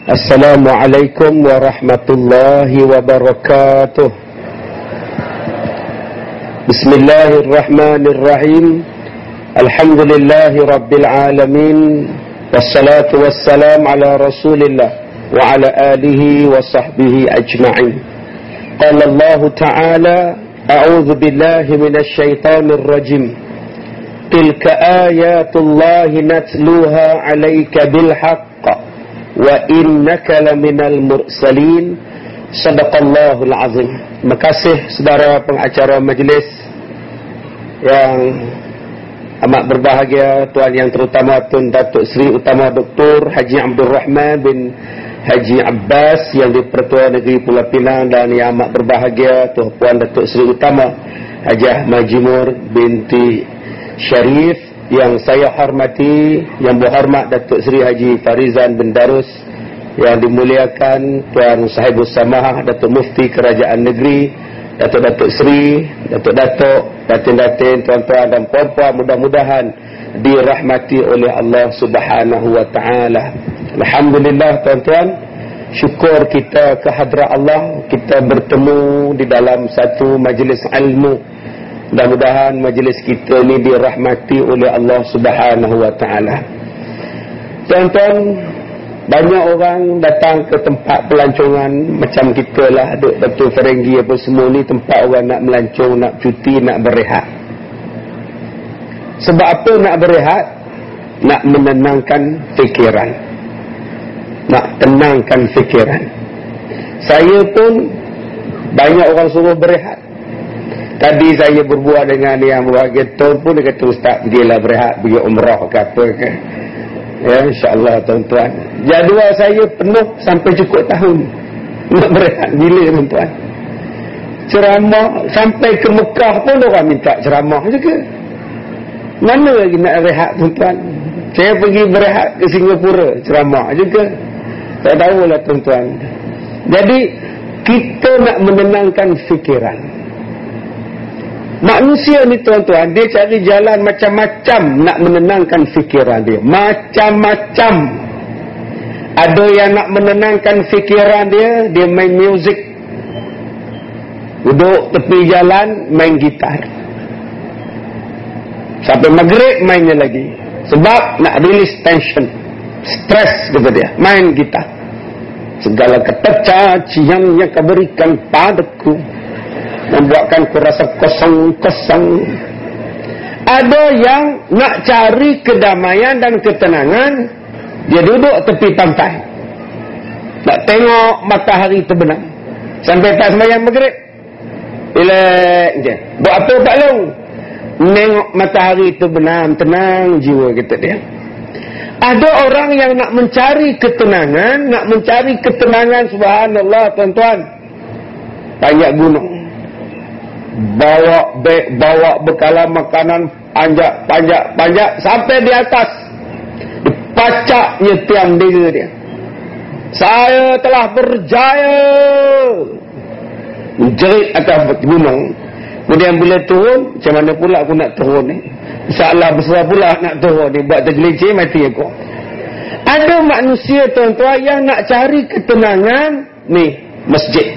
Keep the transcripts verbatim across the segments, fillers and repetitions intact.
Assalamualaikum warahmatullahi wabarakatuh. Bismillahirrahmanirrahim. Alhamdulillahi rabbil alamin. Wassalatu wassalam ala rasulillah wa ala alihi wa sahbihi ajma'in. Qala Allah ta'ala, a'udzu billahi minasy syaithanir rajim. Tilka ayatullahi natluha 'alaika bil haqq wa innaka laminal mursalin. Sadaqallahul azim. Terima kasih saudara pengacara majlis yang amat berbahagia, tuan yang terutama Tun Datuk Seri Utama Doktor Haji Abdul Rahman bin Haji Abbas yang di-Pertua Negeri Pulau Pinang, dan yang amat berbahagia Tuan Puan Datuk Seri Utama Hajah Majimur binti Syarif yang saya hormati, yang berhormat Datuk Seri Haji Farizan bin Darus, yang dimuliakan Tuan Sahibus Samahah Datuk Mufti Kerajaan Negeri, Datuk-Datuk Seri, Datuk-Datuk, Datin-Datin, tuan-tuan dan puan-puan, mudah-mudahan dirahmati oleh Allah Subhanahu wa Ta'ala. Alhamdulillah tuan-tuan, syukur kita ke hadrat Allah, kita bertemu di dalam satu majlis ilmu. Mudah-mudahan majlis kita ni dirahmati oleh Allah Subhanahu wa Ta'ala. Tuan-tuan, banyak orang datang ke tempat pelancongan macam kita lah, duk Batu Ferenggi apa semua ni, tempat orang nak melancong, nak cuti, nak berehat. Sebab apa nak berehat? Nak menenangkan fikiran, nak tenangkan fikiran. Saya pun banyak orang suruh berehat. Tadi saya berbual dengan yang berbahagia Tun pun, dia kata, Ustaz, pergilah berehat, pergi umrah ke apa ke. Ya, insyaAllah tuan-tuan. Jadual saya penuh sampai cukup tahun nak berehat bila tuan-tuan. Ceramah sampai ke Mekah pun orang minta ceramah juga. Mana lagi nak rehat tuan-tuan? Saya pergi berehat ke Singapura, ceramah juga. Tak tahulah tuan-tuan. Jadi kita nak menenangkan fikiran. Manusia ni tuan-tuan, dia cari jalan macam-macam nak menenangkan fikiran dia. Macam-macam. Ada yang nak menenangkan fikiran dia, dia main muzik. Duduk tepi jalan, main gitar. Sampai maghrib mainnya lagi. Sebab nak release tension, stres kata dia, main gitar. Segala kata cacian yang kau berikan padaku membuatkan ku rasa kosong-kosong. Ada yang nak cari kedamaian dan ketenangan, dia duduk tepi pantai, nak tengok matahari terbenam sampai tak sembahyang maghrib. Relax je. Buat apa tak long? Tengok matahari terbenam, tenang jiwa kita dia. Ada orang yang nak mencari ketenangan, nak mencari ketenangan, subhanallah tuan-tuan, panjat gunung, bawa beg, bawa bekalan makanan, panjat, panjat, panjat sampai di atas, dipacaknya tiang dera dia. Saya telah berjaya, menjerit atas gunung. Kemudian bila turun, macam mana pula aku nak turun ni? Masalah besar pula nak turun ni, buat tergelincir mati aku. Ada manusia tuan-tuan yang nak cari ketenangan ni, masjid.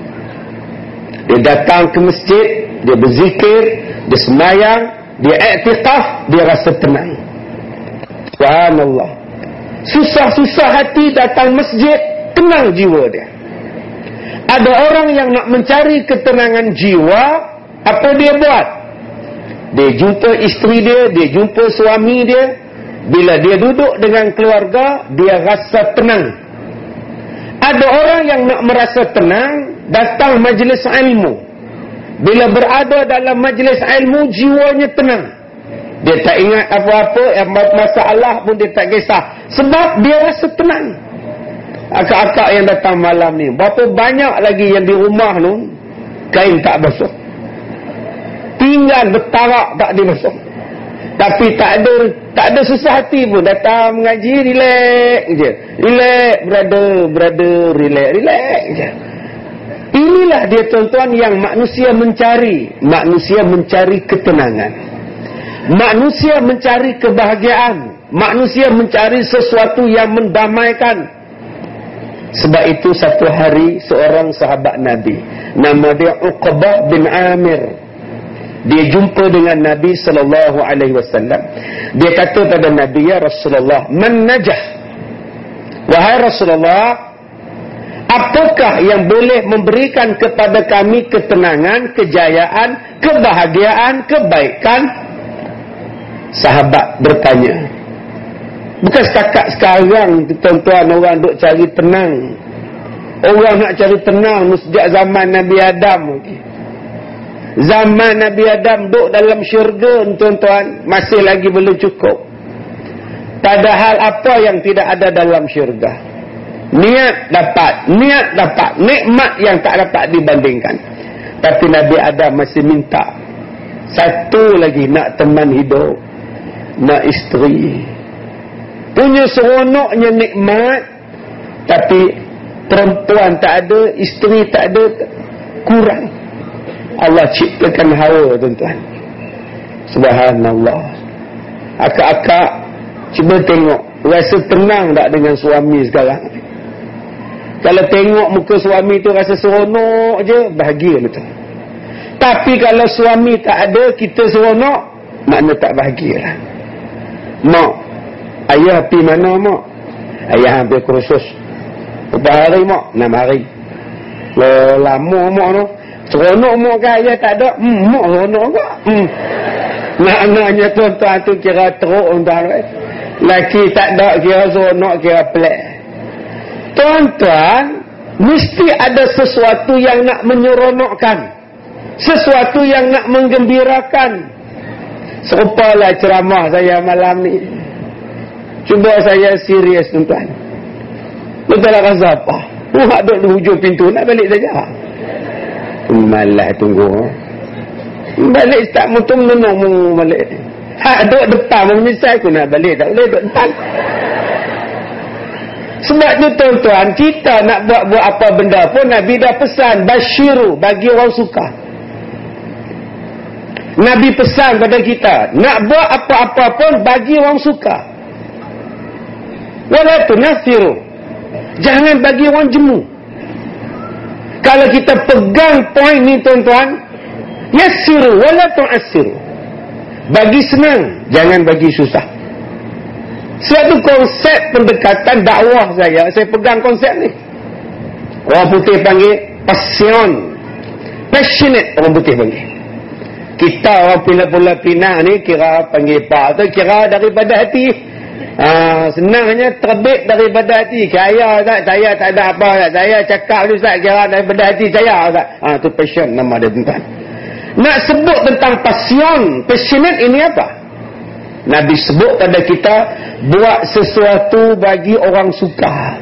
Dia datang ke masjid, dia berzikir, dia sembahyang, dia iktikaf, dia rasa tenang. Subhanallah. Susah-susah hati datang masjid, tenang jiwa dia. Ada orang yang nak mencari ketenangan jiwa, apa dia buat? Dia jumpa isteri dia, dia jumpa suami dia. Bila dia duduk dengan keluarga, dia rasa tenang. Ada orang yang nak merasa tenang, datang majlis ilmu. Bila berada dalam majlis ilmu, jiwanya tenang. Dia tak ingat apa-apa, masalah pun dia tak kisah. Sebab dia rasa tenang. Akak-akak yang datang malam ni, berapa banyak lagi yang di rumah tu kain tak basuh, tinggal bertarak tak dibasuh, tapi tak ada tak ada susah hati pun, datang mengaji, relax je. Relax brother, brother, relax, relax je. Inilah dia tuan-tuan yang manusia mencari. Manusia mencari ketenangan, manusia mencari kebahagiaan, manusia mencari sesuatu yang mendamaikan. Sebab itu satu hari seorang sahabat Nabi, nama dia Uqbah bin Amir, dia jumpa dengan Nabi sallallahu alaihi wasallam. Dia kata pada Nabi, ya Rasulullah, man najah, wahai Rasulullah, apakah yang boleh memberikan kepada kami ketenangan, kejayaan, kebahagiaan, kebaikan? Sahabat bertanya. Bukan setakat sekarang tuan-tuan orang duk cari tenang. Orang nak cari tenang sejak zaman Nabi Adam. Zaman Nabi Adam duk dalam syurga, tuan-tuan, masih lagi belum cukup. Padahal apa yang tidak ada dalam syurga? Niat dapat, niat dapat, nikmat yang tak dapat dibandingkan. Tapi Nabi Adam masih minta satu lagi, nak teman hidup, nak isteri. Punya seronoknya nikmat, tapi perempuan tak ada, isteri tak ada, kurang. Allah ciptakan hawa, tuan-tuan. Subhanallah. Akak-akak, cuba tengok, rasa tenang tak dengan suami sekarang? Kalau tengok muka suami tu rasa seronok je, bahagia betul. Tapi kalau suami tak ada, kita seronok, makna tak bahagia lah. Mak, ayah pergi mana mak? Ayah ambil kursus. Berapa hari mak? Enam hari. Lama mak tu. Seronok mak ke ayah tak ada? Hmm, mak seronok ke? Hmm. Maknanya tuan-tuan tu kira teruk tuan-tuan. Laki tak ada kira seronok, kira pelik. Tuan-tuan, mesti ada sesuatu yang nak menyeronokkan. Sesuatu yang nak menggembirakan. Serupalah ceramah saya malam ni. Cuba saya serius tuan-tuan. Betul lah rasa apa? Muak duduk di hujung pintu, nak balik saja. Malah tunggu. Balik tak mutum menung balik. Hak duduk depan menyesal aku nak balik. Tak boleh duduk depan. Sebab tu tuan-tuan, kita nak buat-buat apa benda pun Nabi dah pesan, basyiru, bagi orang suka. Nabi pesan pada kita, nak buat apa-apa pun bagi orang suka. Wala tunasiru, jangan bagi orang jemu. Kalau kita pegang poin ni tuan-tuan, yassiru wala tu'assiru, bagi senang, jangan bagi susah. Sebab tu konsep pendekatan dakwah saya, saya pegang konsep ni. Orang putih panggil passion, passionate orang putih panggil. Kita orang Filipina ni kira panggil pak tu, kira daripada hati. Ha, senangnya terbit daripada hati. Kaya tak? Saya tak ada apa tak? Saya cakap tu tak kira daripada hati saya tak? Ha, tu passion nama dia tuan. Nak sebut tentang passion, passionate ini apa? Nabi sebut pada kita, buat sesuatu bagi orang suka.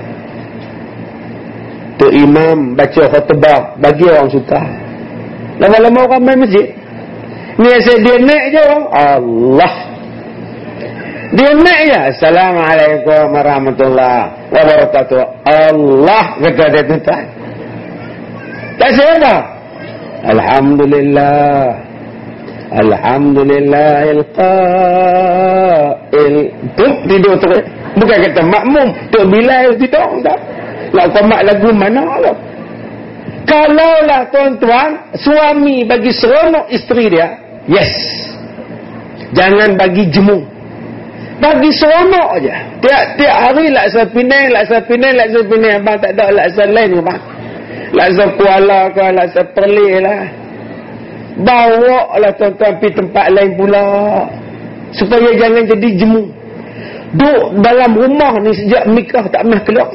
Tu imam baca khutbah bagi orang suka. Lama-lama orang main masjid. Ni asyik dia naik je orang. Allah. Dia naik je. Assalamualaikum warahmatullahi wabarakatuh. Allah kata dia tuan. Tak siapa. Alhamdulillah. Alhamdulillahil qail. Tuk tidur terus. Bukan kata makmum. Tuk Bilal tidur. Tak. Nak komat lagu mana lah. Kalaulah tuan-tuan, suami bagi seronok isteri dia, yes. Jangan bagi jemu. Bagi seronok je. Tiap-tiap hari laksa Penang, laksa Penang, laksa Penang. Abang tak ada laksa lain ke bang? Laksa Kuala ke, laksa Perlis lah. Bawa lah tuan-tuan pergi tempat lain pula. Supaya jangan jadi jemu. Duduk dalam rumah ni sejak nikah tak pernah keluar.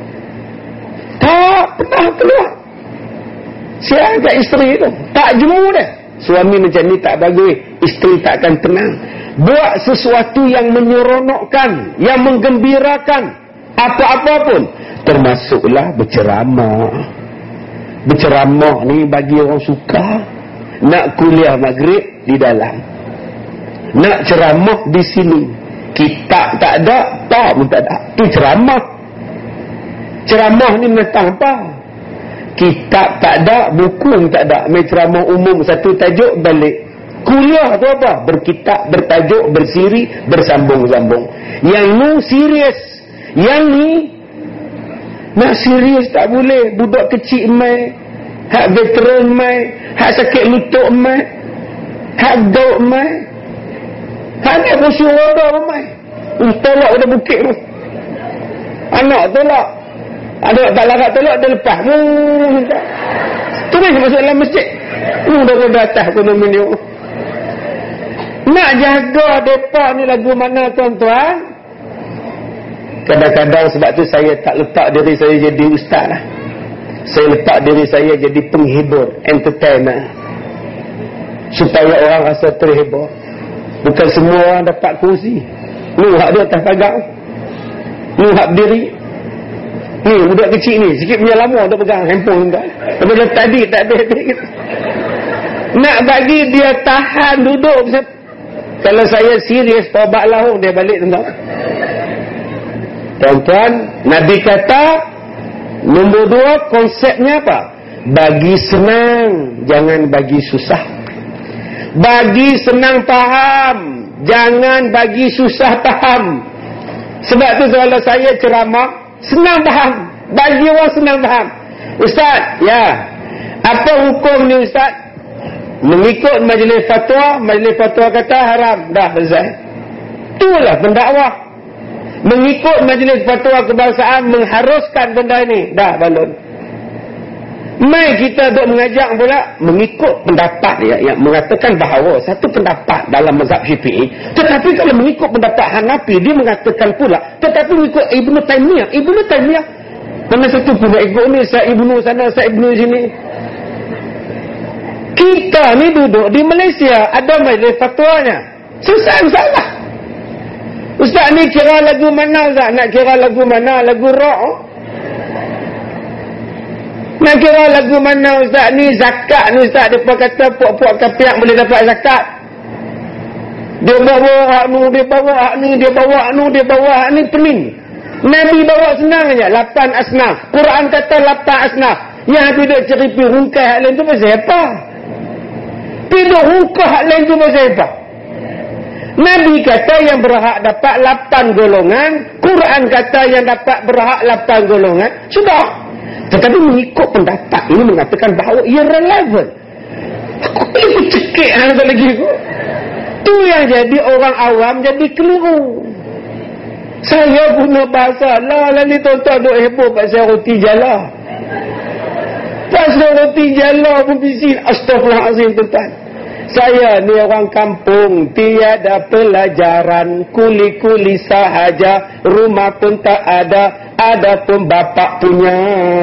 Tak pernah keluar. Siapa kat isteri tu? Tak jemu dah. Suami macam ni tak bagus. Isteri tak akan tenang. Buat sesuatu yang menyeronokkan, yang menggembirakan. Apa-apa pun. Termasuklah berceramah. Berceramah ni bagi orang suka. Nak kuliah maghrib di dalam. Nak ceramah di sini. Kitab tak ada, tak pun tak ada. Itu ceramah. Ceramah ni tentang apa? Kitab tak ada, buku tak ada. Main ceramah umum satu tajuk balik. Kuliah tu apa? Berkitab, bertajuk, bersiri, bersambung-sambung. Yang ni serius. Yang ni Nak serius tak boleh. Budak kecil mai, hak veteran mai, hak sakit lutut mai, hak gout mai, hak ni kursi roda mai. Uh, tolak pada bukit tu. Anak tolak. Anak tak larat tolak, dia lepas. Hmm, terus masuk dalam masjid. Uh, dah ke atas ekonomi ni. Nak jaga mereka ni lagu mana tuan-tuan? Kadang-kadang sebab tu saya tak letak diri saya jadi ustaz lah. Saya letak diri saya jadi penghibur, entertainer, supaya orang rasa terhibur. Bukan semua orang dapat kursi. Ni hak dia atas pagar, ni hak berdiri, ni budak kecil ni sikit punya lama dia pegang handphone kan. Daripada tadi tak ada gitu. Nak bagi dia tahan duduk. Kalau saya serius tobat lah, dia balik tentang. Tuan-tuan, Nabi kata nombor dua, konsepnya apa? Bagi senang, jangan bagi susah. Bagi senang faham, jangan bagi susah faham. Sebab tu kalau saya ceramah, senang faham, bagi orang senang faham. Ustaz, ya, apa hukum ni Ustaz? Mengikut majlis fatwa, majlis fatwa kata haram, dah selesai. Itulah pendakwah. Mengikut majlis fatwa kebangsaan mengharuskan benda ini, dah balon. Mai kita duk mengajak pula mengikut pendapat dia yang mengatakan bahawa satu pendapat dalam mazhab Syafi'i, tetapi kalau mengikut pendapat Hanafi dia mengatakan pula tetapi mengikut Ibnu Taimiyah, Ibnu Taimiyah mana satu pun nak ikut ni, saya Ibnu sana, saya Ibnu sini. Kita ni duduk di Malaysia, ada majlis fatwanya, selesai masalah. Ustaz ni kira lagu mana Ustaz? Nak kira lagu mana? Lagu rock? Nak kira lagu mana Ustaz ni? Zakat ni Ustaz. Dia kata puak-puak kapiak boleh dapat zakat. Dia bawa hak ni, dia bawa hak ni, dia bawa hak ni, dia bawa hak ni, pening. Nabi bawa senang aja, lapan asnaf. Quran kata lapan asnaf. Yang tidak ceripi hungkai hak lain tu pasal apa? Tidak hungkai hak lain tu pasal apa? Nabi kata yang berhak dapat lapan golongan, Quran kata yang dapat berhak lapan golongan. Sudah. Tetapi mengikut pendapat ini mengatakan bahawa ia relevan. Aku boleh cekik hal lagi aku. Tu yang jadi orang awam jadi keliru. Saya guna bahasa lah lalu tuan-tuan duk heboh pasal roti jala. Pasal roti jala pun bising. Astaghfirullahalazim tuan-tuan. Saya ni orang kampung, tiada pelajaran, kuli-kuli sahaja, rumah pun tak ada, ada pun bapak punya.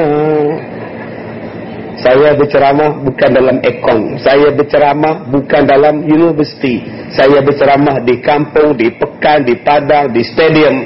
Saya berceramah bukan dalam ekon, saya berceramah bukan dalam universiti, saya berceramah di kampung, di pekan, di padang, di stadium.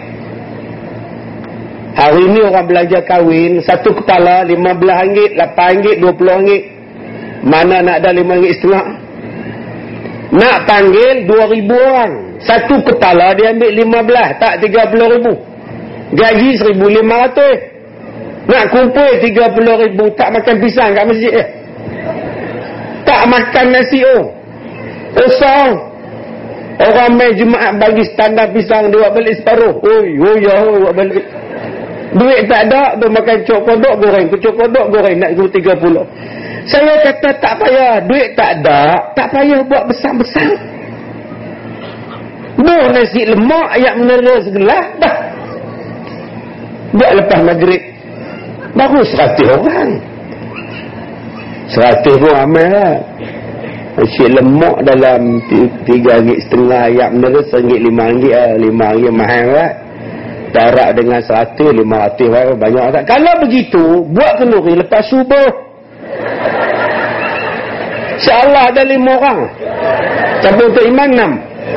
Hari ini orang belajar kahwin, satu kepala lima belas ringgit, lapan ringgit, dua puluh ringgit. Mana nak ada lima ringgit setengah? Nak panggil dua ribu orang. Satu kepala dia ambil lima belas, tak tiga puluh ribu. Gaji seribu lima ratus. Nak kumpul tiga puluh ribu, tak makan pisang kat masjid eh. Tak makan nasi oh. Kosong. Orang main Jumaat bagi standar pisang, dia buat balik separuh. Oi, oi, ya, oi, buat balik. Duit tak ada, dia makan cok kodok goreng, cok kodok goreng nak tiga puluh. Saya kata tak payah, duit tak ada, tak payah buat besar-besar. Buh nasi lemak, ayam menera segelas, dah. Buat lepas maghrib. Baru seratus orang. Seratus pun ramai lah. Nasi lemak dalam tiga ringgit setengah, ayam menera seringgit lima ringgit lah. Lima ringgit mahal lah. Darat dengan seratus, lima ratus lah. Banyak tak? Kalau begitu, buat kenduri lepas subuh. InsyaAllah ada lima orang. Campur untuk iman enam.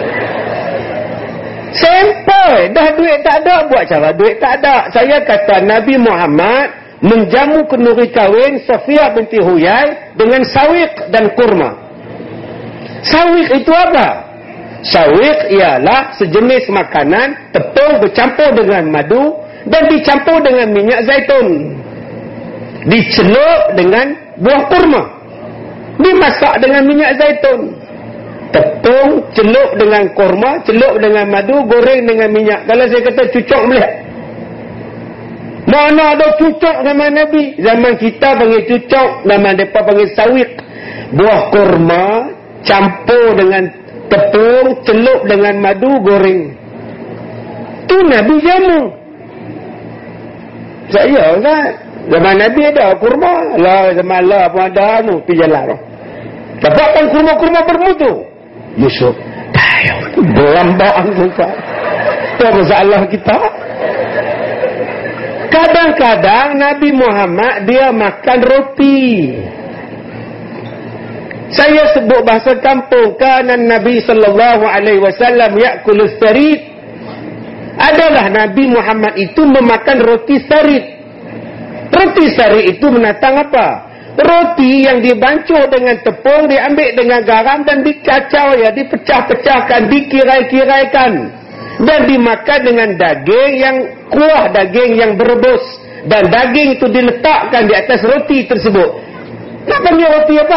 Sampai dah duit tak ada, buat cara duit tak ada. Saya kata Nabi Muhammad menjamu kenduri kahwin Safiyah binti Huyai dengan sawiq dan kurma. Sawiq itu apa? Sawiq ialah sejenis makanan tepung bercampur dengan madu dan dicampur dengan minyak zaitun, dicelup dengan buah kurma, dimasak dengan minyak zaitun. Tepung celup dengan kurma, celup dengan madu, goreng dengan minyak. Kalau saya kata cucuk melihat, Mana ada cucuk zaman Nabi. Zaman kita panggil cucuk, zaman mereka panggil sawik. Buah kurma campur dengan tepung, celup dengan madu, goreng. Tu Nabi jamu. Saya kan zaman Nabi ada kurma. Lah zaman Allah pun ada tu, pergi jalan tu. Dapatkan kurma-kurma bermutu. Yusuf, dah, berlambaan muka. Itu masalah kita. Kadang-kadang Nabi Muhammad dia makan roti. Saya sebut bahasa kampung, kana Nabi sallallahu alaihi wasallam ya'kulu sarid. Adalah Nabi Muhammad itu memakan roti sarid. Roti sarid itu menatang apa? Roti yang dibancuh dengan tepung, diambil dengan garam dan dikacau, ya, dipecah-pecahkan, dikirai-kiraikan dan dimakan dengan daging yang kuah, daging yang berebus, dan daging itu diletakkan di atas roti tersebut. Nak panggil roti apa?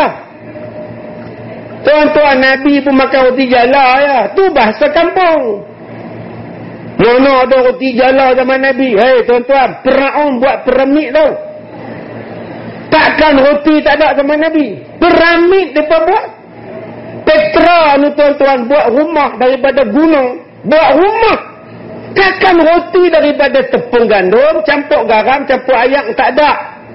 Tuan-tuan, Nabi pun makan roti jala, ya. Tu bahasa kampung. Mana ada roti jala zaman Nabi? Hei tuan-tuan, Firaun buat piramid tau. Takkan roti tak ada zaman Nabi. Piramid mereka buat. Petra ni tuan-tuan buat rumah daripada gunung. Buat rumah. Takkan roti daripada tepung gandum, campur garam, campur air, tak ada.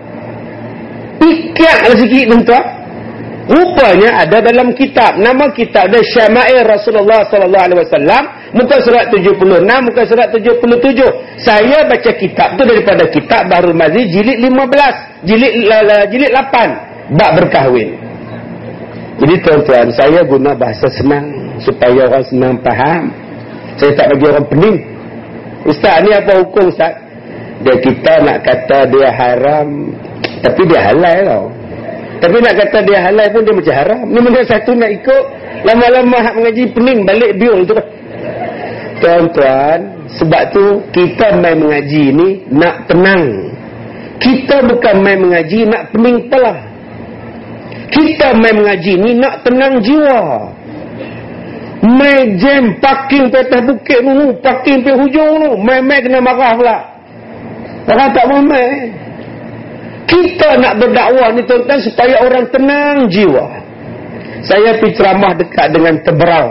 Pikirlah sikit tuan-tuan. Rupanya ada dalam kitab. Nama kitab dia Syama'il Rasulullah sallallahu alaihi wasallam. Muka surat tujuh puluh enam, muka surat tujuh puluh tujuh. Saya baca kitab tu daripada kitab Bahrul Mazi jilid lima belas, jilid jilid lapan, bab berkahwin. Jadi tuan-tuan, saya guna bahasa senang supaya orang senang faham. Saya tak bagi orang pening. Ustaz, ni apa hukum Ustaz? Dia kita nak kata dia haram, tapi dia halal tau. Tapi nak kata dia halal pun dia macam haram. Ni mana satu nak ikut, lama-lama hak mengaji pening balik biol tu. Tuan-tuan, sebab tu kita main mengaji ni nak tenang. Kita bukan main mengaji nak pening kepala. Kita main mengaji ni nak tenang jiwa. Main jam parking di atas bukit dulu, parking di hujung dulu, main-main kena marah pula. Orang tak mau main. Kita nak berdakwah ni tuan-tuan supaya orang tenang jiwa. Saya pergi ceramah dekat dengan Teberau.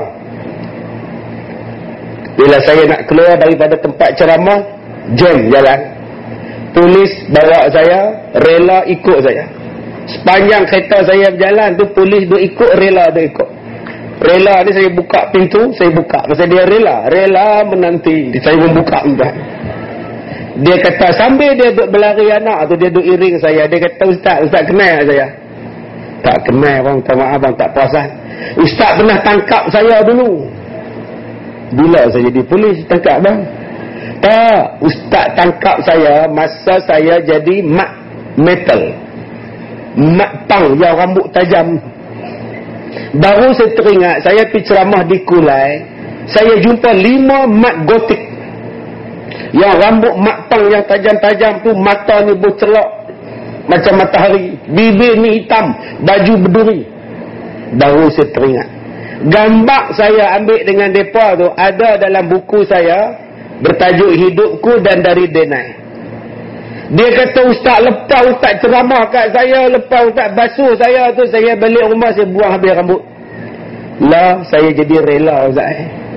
Bila saya nak keluar daripada tempat ceramah, jam jalan. Polis bawa saya, rela ikut saya. Sepanjang kereta saya berjalan tu, polis duk ikut, rela duk ikut. Rela ni saya buka pintu, saya buka. Pasal dia rela, rela menanti. Saya membuka entah. Dia kata sambil dia duk berlari anak tu, dia duk iring saya. Dia kata, Ustaz, Ustaz kenal saya? Tak kenal bang, tak maaf bang, tak perasan. Ustaz pernah tangkap saya dulu. Bila saya jadi polis tangkap bang? Tak, Ustaz tangkap saya masa saya jadi mak metal. Mak pang yang rambut tajam. Baru saya teringat, saya pergi ceramah di Kulai. Saya jumpa lima mat gotik. Yang rambut mak pang yang tajam-tajam tu, mata ni bercelok macam matahari, bibir ni hitam, baju berduri. Baru saya teringat. Gambar saya ambil dengan mereka tu ada dalam buku saya bertajuk Hidupku dan Dari Denai. Dia kata, Ustaz, lepas Ustaz ceramah kat saya, lepas Ustaz basuh saya tu, saya balik rumah, saya buang habis rambut. Lah, saya jadi rela Ustaz.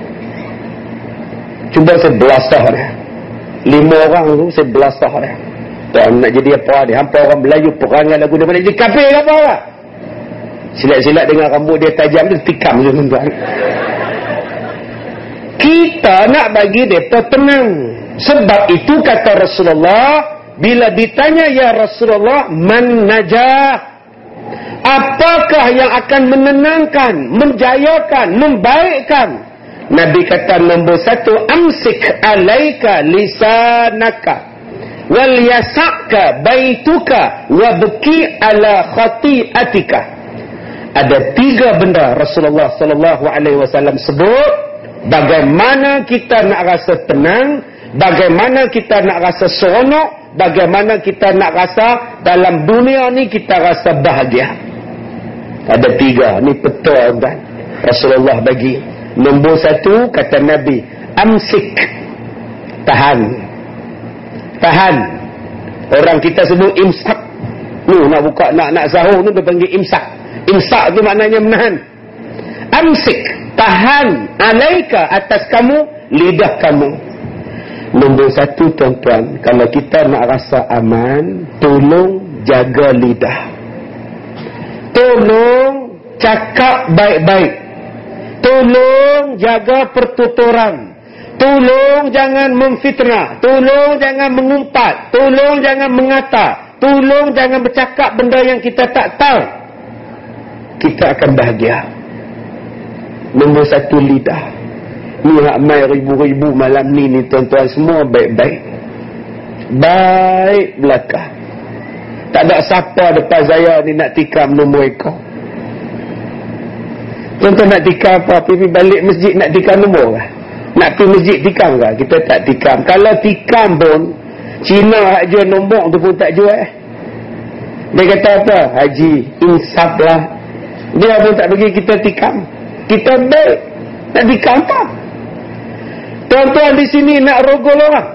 Cuba saya belasah dia. Lima orang tu saya belasah dia. Tuan nak jadi apa dia? Hampa orang Melayu perangai lagu dia, mana jadi kafir ke apa lah? Silat-silat dengan rambut dia tajam tu, tikam je tuan-tuan. Kita nak bagi mereka tenang. Sebab itu kata Rasulullah, bila ditanya, ya Rasulullah, man najah, apakah yang akan menenangkan, menjayakan, membaikkan? Nabi kata nombor satu, amsik alaika lisanaka wal yasaka baituka wabki ala khati'atika. Ada tiga benda Rasulullah sallallahu alaihi wasallam sebut bagaimana kita nak rasa tenang, bagaimana kita nak rasa seronok, bagaimana kita nak rasa dalam dunia ni kita rasa bahagia. Ada tiga ni betul kan Rasulullah bagi. Nombor satu kata Nabi, amsik, tahan, tahan. Orang kita sebut imsak. Ni nak buka, nak nak sahur tu dia panggil imsak. Imsak tu maknanya menahan. Amsik, tahan alaika, atas kamu, lidah kamu. Nombor satu tuan-tuan, kalau kita nak rasa aman, tolong jaga lidah. Tolong cakap baik-baik. Tolong jaga pertuturan. Tolong jangan memfitnah. Tolong jangan mengumpat. Tolong jangan mengata. Tolong jangan bercakap benda yang kita tak tahu. Kita akan bahagia. Nombor satu, lidah. Ni ramai ribu-ribu malam ni ni tuan-tuan, semua baik-baik. Baik belakang. Tak ada siapa depan saya ni nak tikam nombor ekor. Tuan-tuan nak tikam apa? Pergi balik masjid nak tikam nombor kah? Nak pergi masjid tikam kah? Kita tak tikam. Kalau tikam pun, Cina hak jual nombor tu pun tak jual. Dia kata apa? Haji, insaf lah. Dia pun tak bagi kita tikam. Kita baik. Nak tikam apa? Tuan-tuan di sini nak rogol orang.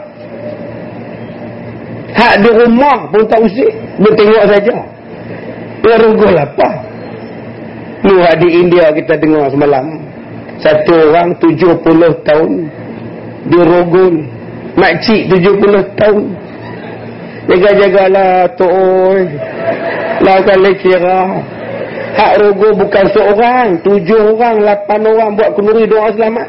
Hak di rumah pun tak usik. Dia tengok saja. Dia rogol apa? Ni hak di India kita dengar semalam. Satu orang tujuh puluh tahun. Dia rogol. Makcik tujuh puluh tahun. Jaga-jagalah Tok. Lah kalau kira. Hak rogol bukan seorang. Tujuh orang, lapan orang buat kenduri doa selamat.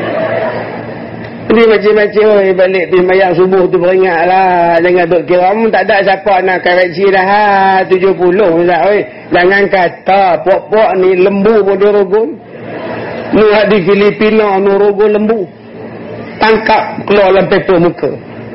Ni macam-macam, oi, balik pergi mayang subuh tu beringatlah. Jangan duk kira, um, tak ada siapa nak kareksi dah. Ha, tujuh puluh tak, oi. Jangan kata, pok-pok ni lembu pun dia rogol. Ni di Filipina, ni rogol lembu. Tangkap, keluar dalam paper muka.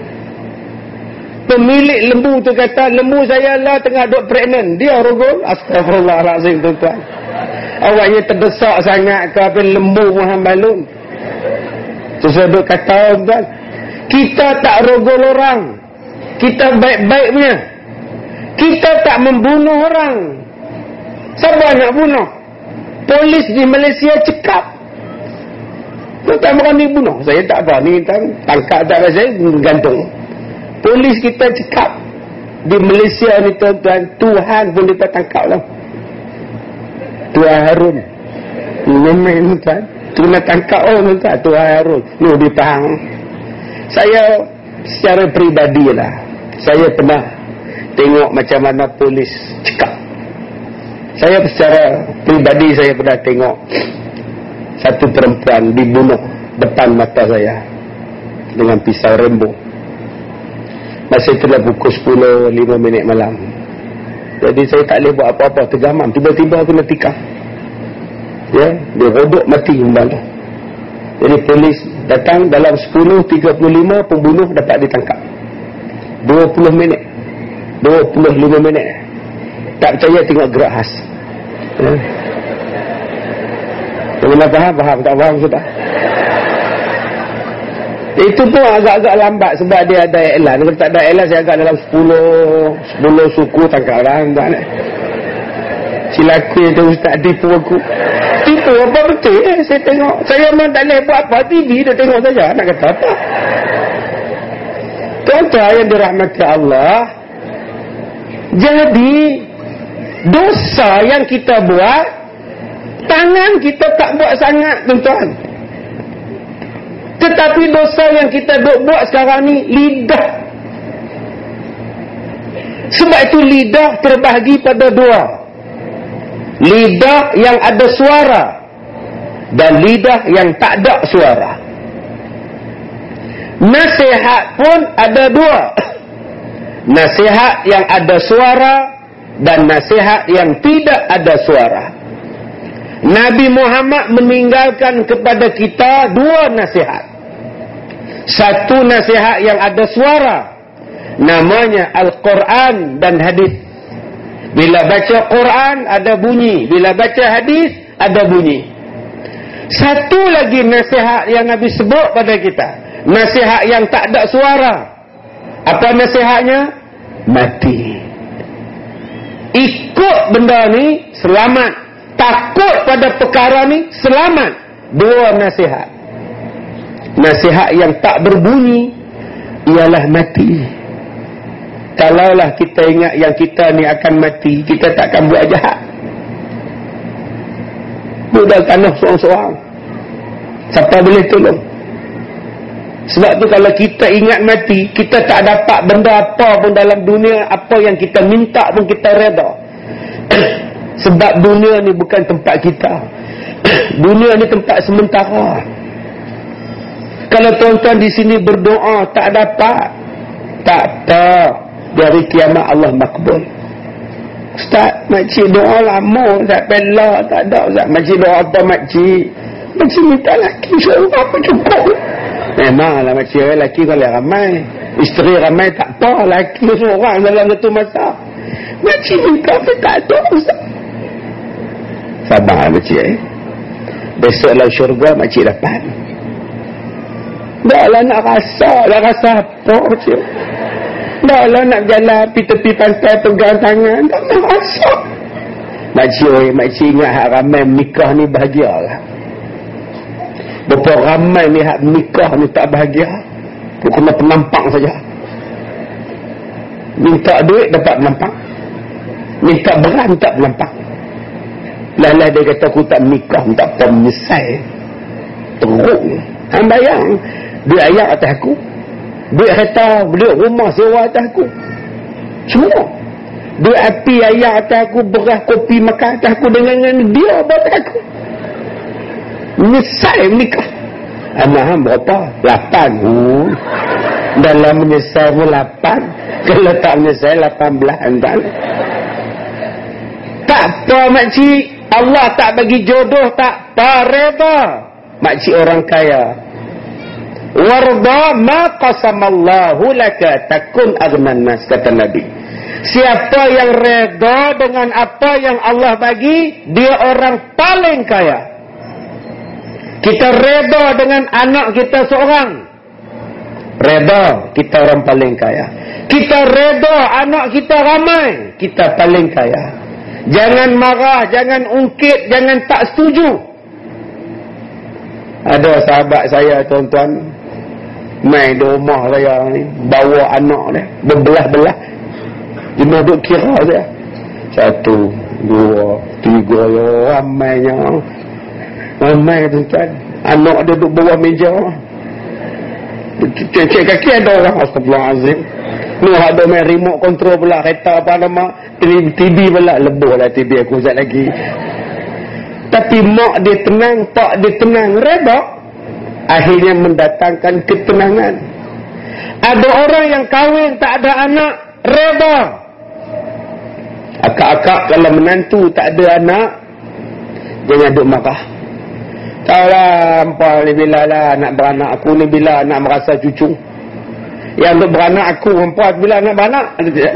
Pemilik lembu tu kata, lembu saya lah tengah duk pregnant. Dia rogol. Astagfirullahaladzim, tuan-tuan. Awaknya terdesak sangat ke apa lembu Muhammad Balun. Sesuai duk kata tuan, kita tak rogol orang. Kita baik-baik punya. Kita tak membunuh orang. Siapa nak bunuh? Polis di Malaysia cekap. Tak berani bunuh. Saya tak berani tangkap, tak saya gantung. Polis kita cekap. Di Malaysia ni tuan-tuan, Tuhan pun dia tangkap lah. Tuan Harun. Memang tuan. Tu nak tangkap orang tu, Tuhan Harun. Ni dipahang. Saya secara peribadi lah, saya pernah tengok macam mana polis cekap. Saya secara peribadi saya pernah tengok satu perempuan dibunuh depan mata saya dengan pisau Rambo. Masa itulah pukul sepuluh lima minit malam. Jadi saya tak boleh buat apa-apa, tergamam. Tiba-tiba aku nak tikam. Ya, dia rodok mati kembali. Jadi polis datang dalam sepuluh tiga puluh lima pembunuh dapat ditangkap. dua puluh minit. dua puluh lima minit. Tak percaya tengok gerak khas. Ya. Mana faham? Faham tak faham sudah? Itu pun agak-agak lambat sebab dia ada iklan. Kalau tak ada iklan saya agak dalam sepuluh suku tangkap lah. Silaku tu ustaz tipu aku. Tipu apa betul eh? Saya tengok. Saya memang tak boleh buat apa. T V dia tengok saja. Nak kata apa? Tuan-tuan yang dirahmati Allah. Jadi dosa yang kita buat, tangan kita tak buat sangat tuan-tuan. Tetapi dosa yang kita buat sekarang ni, lidah. Sebab itu lidah terbahagi pada dua. Lidah yang ada suara dan lidah yang tak ada suara. Nasihat pun ada dua. Nasihat yang ada suara dan nasihat yang tidak ada suara. Nabi Muhammad meninggalkan kepada kita dua nasihat. Satu nasihat yang ada suara, namanya Al-Quran dan hadis. Bila baca Quran ada bunyi, bila baca hadis ada bunyi. Satu lagi nasihat yang Nabi sebut pada kita, nasihat yang tak ada suara. Apa nasihatnya? Mati. Ikut benda ni selamat, takut pada perkara ni selamat. Dua nasihat. Nasihat yang tak berbunyi ialah mati. Kalaulah kita ingat yang kita ni akan mati, kita takkan buat jahat. Duduk tanah seorang-seorang, siapa boleh tolong? Sebab tu kalau kita ingat mati, kita tak dapat benda apa pun dalam dunia. Apa yang kita minta pun kita reda. Sebab dunia ni bukan tempat kita. Dunia ni tempat sementara. Kalau tuan-tuan di sini berdoa tak dapat, tak apa, dari kiamat Allah makbul. Ustaz, makcik doa lama, Ustaz bela tak ada. Ustaz, makcik doa apa makcik? Makcik minta lelaki seorang apa cukup. Memanglah makcik lelaki kalau ramai, isteri ramai tak apa, lelaki seorang dalam satu masa. Makcik minta apa tak ada, Ustaz. Sabar makcik eh. Besok dalam syurga makcik dapat. Dah lah nak rasa, dah rasa apa makcik. Dah lah nak jalan pergi tepi pantai pegang tangan, tak nak rasa. Makcik oi, makcik ingat hak ramai nikah ni bahagia lah. Berapa ramai ni hak nikah ni tak bahagia. Kena penampang saja. Minta duit dapat penampang, minta beran tak penampang. Lah-lah dia kata aku tak nikah, tak apa menyesal. Teruk. Hang bayang, duit ayak atas aku, duit kereta, duit rumah sewa atas aku, semua. Duit api ayak atas aku, beras kopi makan atas aku, dengan dia buat atas aku. Menyesal menikah. Anak hang berapa? Lapan. Hmm. Dalam menyesal pun lapan. Kalau tak menyesal lapan belas antar. Tak apa makcik, Allah tak bagi jodoh, tak apa, reda. Makcik orang kaya. Warda ma qasamallahu laka takun aghnan nas, kata Nabi. Siapa yang reda dengan apa yang Allah bagi, dia orang paling kaya. Kita reda dengan anak kita seorang, reda, kita orang paling kaya. Kita reda anak kita ramai, kita paling kaya. Jangan marah, jangan ungkit, jangan tak setuju. Ada sahabat saya tuan-tuan, main di rumah saya ni, bawa anak dia berbelah-belah. Dia duduk kira saya, satu, dua, tiga, ya ramainya. Ramai tuan-tuan. Anak dia duduk bawah meja, cek kaki ada orang. Astagfirullahalazim. Ni ada main remote control pula kereta apa nama, T V pula. Lebuh lah T V aku sekejap lagi. Tapi mak dia tenang, pak dia tenang, reda. Akhirnya mendatangkan ketenangan. Ada orang yang kahwin tak ada anak, reda. Akak-akak kalau menantu tak ada anak, jangan duk marah. Tahulah hampa ni bila lah nak beranak, aku ni bila nak merasa cucu. Yang untuk beranak aku hampa bila nak beranak.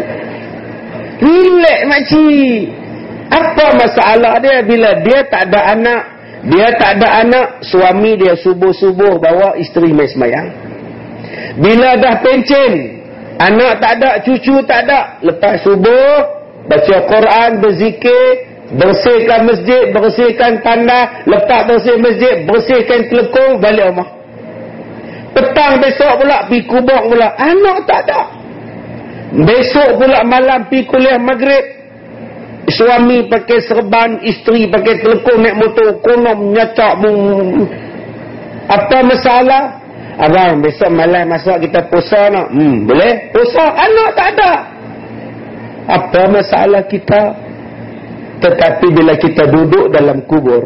Relax makcik. Apa masalah dia bila dia tak ada anak? Dia tak ada anak, suami dia subuh-subuh bawa isteri main semayang. Bila dah pencen, anak tak ada, cucu tak ada, lepas subuh baca Quran, berzikir, bersihkan masjid, bersihkan tanah, letak bersih masjid, bersihkan telekung, balik rumah. Petang besok pula pergi kubur pula, anak tak ada. Besok pula malam pergi kuliah maghrib, suami pakai serban, isteri pakai telekung, naik motor konom nyacak. Apa masalah? Abang, besok malam masuk kita puasa nak? Hmm, boleh? Puasa, anak tak ada. Apa masalah kita? Tetapi bila kita duduk dalam kubur,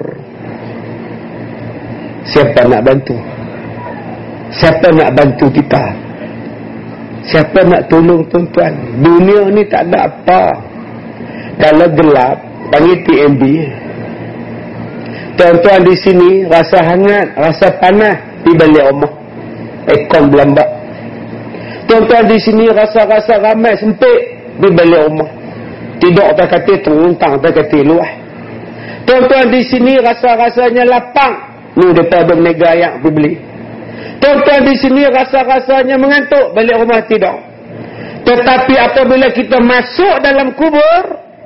siapa nak bantu? Siapa nak bantu kita? Siapa nak tolong tuan-tuan? Dunia ni tak ada apa. Kalau gelap, panggil T M B. Tuan-tuan di sini rasa hangat, rasa panas, pergi balik rumah. Aircon berlambak. Tuan-tuan di sini rasa-rasa ramai sempit, pergi balik rumah. Tidur atas katil, teruntang atas katil luas. Tuan-tuan di sini rasa-rasanya lapang, ni daripada berniaga yang pergi beli. Tuan-tuan di sini rasa-rasanya mengantuk, balik rumah tidur. Tetapi apabila kita masuk dalam kubur,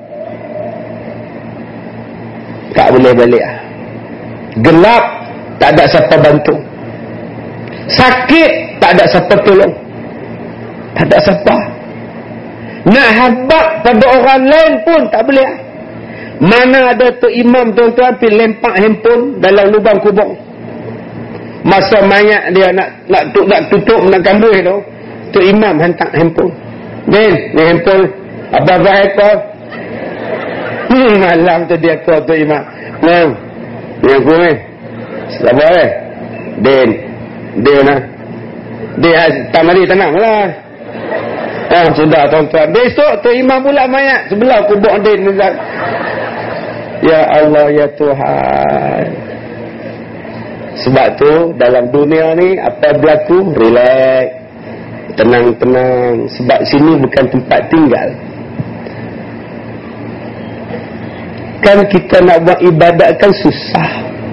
tak boleh balik. Gelap, tak ada siapa bantu. Sakit, tak ada siapa tolong. Tak ada siapa. Nak habaq pada orang lain pun tak boleh. Mana ada tu imam tuan-tuan pergi lempak handphone dalam lubang kubur. Masa mayat dia nak nak tutup, nak tutup nak kambuh tu, tu imam hantar handphone. Din, ni handphone apa-apa apa. Hmm, malam tu dia call tu imam. Nah, ni aku ni. Sabar eh. Din, dia nak. Dia tak mari tenang lah. Ah, sudah tuan-tuan. Besok tu imam pula mayat sebelah kubur Din. Ya Allah, ya Tuhan. Sebab tu dalam dunia ni apa berlaku, relax, tenang-tenang. Sebab sini bukan tempat tinggal. Kan kita nak buat ibadat kan susah.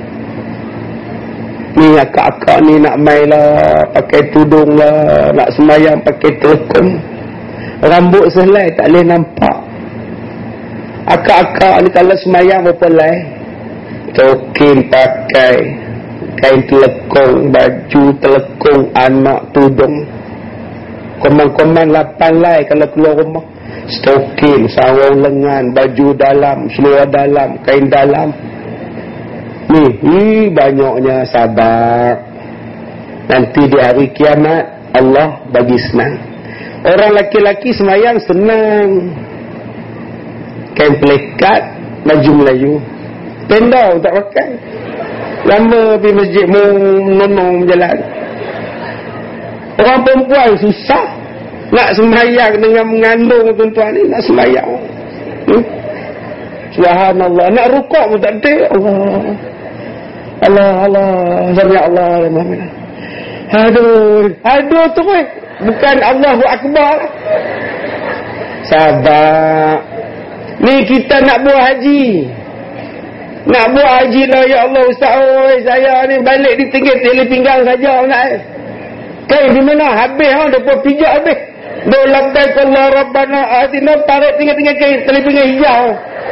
Ni akak-akak ni nak main lah, pakai tudung lah, nak semayang pakai telekong, rambut selai tak boleh nampak. Akak-akak ni kalau semayang berapa lai, tokin pakai kain telekong, baju telekong, anak tudung, komang-komang lapan lai kalau keluar rumah, stokin, sarung lengan, baju dalam, seluar dalam, kain dalam. Ni, ni banyaknya. Sabar. Nanti di hari kiamat Allah bagi senang. Orang laki-laki semayang senang, kain pelekat, baju Melayu, tenda tak pakai, lama pergi masjid menonong berjalan. Orang perempuan susah nak semayang dengan mengandung tuan-tuan ni, nak semayang. Hmm? Subhanallah, nak rukuk pun tak ada. Allah Allah Allah Sami Allah Alhamdulillah. Aduh, aduh tu weh, bukan Allahu Akbar. Sabar. Ni kita nak buat haji. Nak buat haji lah, ya Allah Ustaz, oi saya ni balik di tinggal tali pinggang saja nak. Kai di mana habis ha, depa pijak habis. Do labbaik Allah Rabbana atina, tarik tinggal-tinggal kai tali pinggang hijau.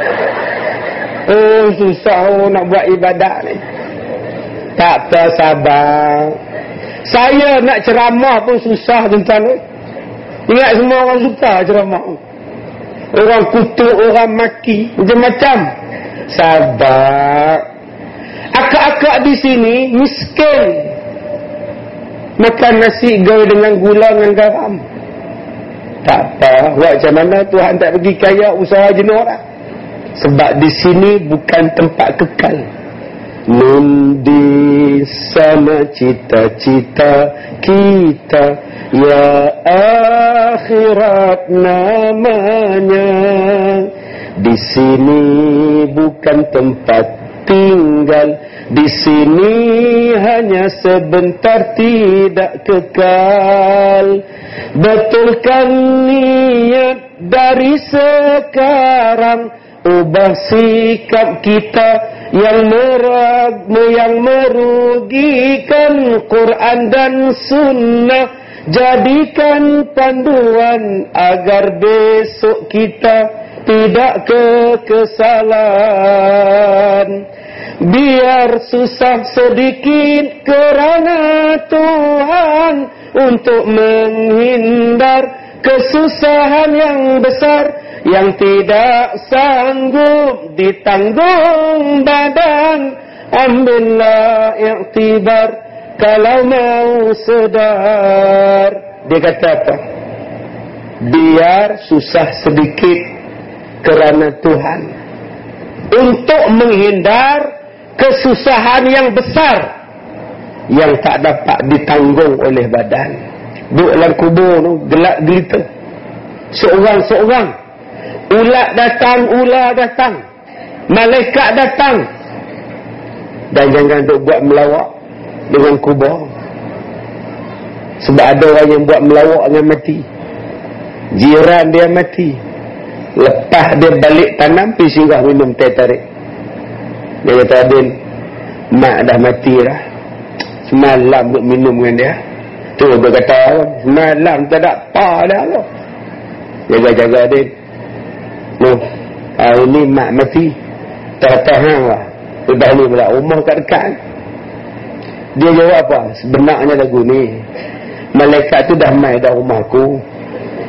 Oh susah oh, nak buat ibadat ni. Tak tersabar. Saya nak ceramah pun susah tuan-tuan. Ingat semua orang suka ceramah. Orang kutuk, orang maki, macam-macam. Sabar. Akak-akak di sini miskin, makan nasi goreng dengan gula dengan garam. Tak apa, buat macam mana Tuhan tak bagi kaya, usaha jenuh lah. Sebab di sini bukan tempat kekal. Nundi sama cita-cita kita, ya akhirat namanya. Di sini bukan tempat tinggal, di sini hanya sebentar, tidak kekal. Betulkan niat dari sekarang, ubah sikap kita yang merag, yang merugikan Quran dan Sunnah. Jadikan panduan agar besok kita tidak kekesalan. Biar susah sedikit kerana Tuhan, untuk menghindar kesusahan yang besar yang tidak sanggup ditanggung badan. Ambillah iktibar kalau mau sedar. Dia kata apa? Biar susah sedikit kerana Tuhan, untuk menghindar kesusahan yang besar yang tak dapat ditanggung oleh badan. Duduk dalam kubur tu gelap gelita, seorang-seorang. Ulat datang, ular datang, malaikat datang. Dan jangan duk buat melawak dengan kubur. Sebab ada orang yang buat melawak dengan mati. Jiran dia mati, lepas dia balik tanam, pergi singgah minum teh tarik. Dia kata, Adin, mak dah mati dah, semalam duk minum dengan dia. Tu dia kata, semalam tak ada apa dah lo. Jaga-jaga Adin. No, hari ni mak mati, tak tahan lah. Sudah ni pula rumah kat dekat. Dia jawab apa? Sebenarnya lagu ni, malaikat tu dah mai dah rumahku.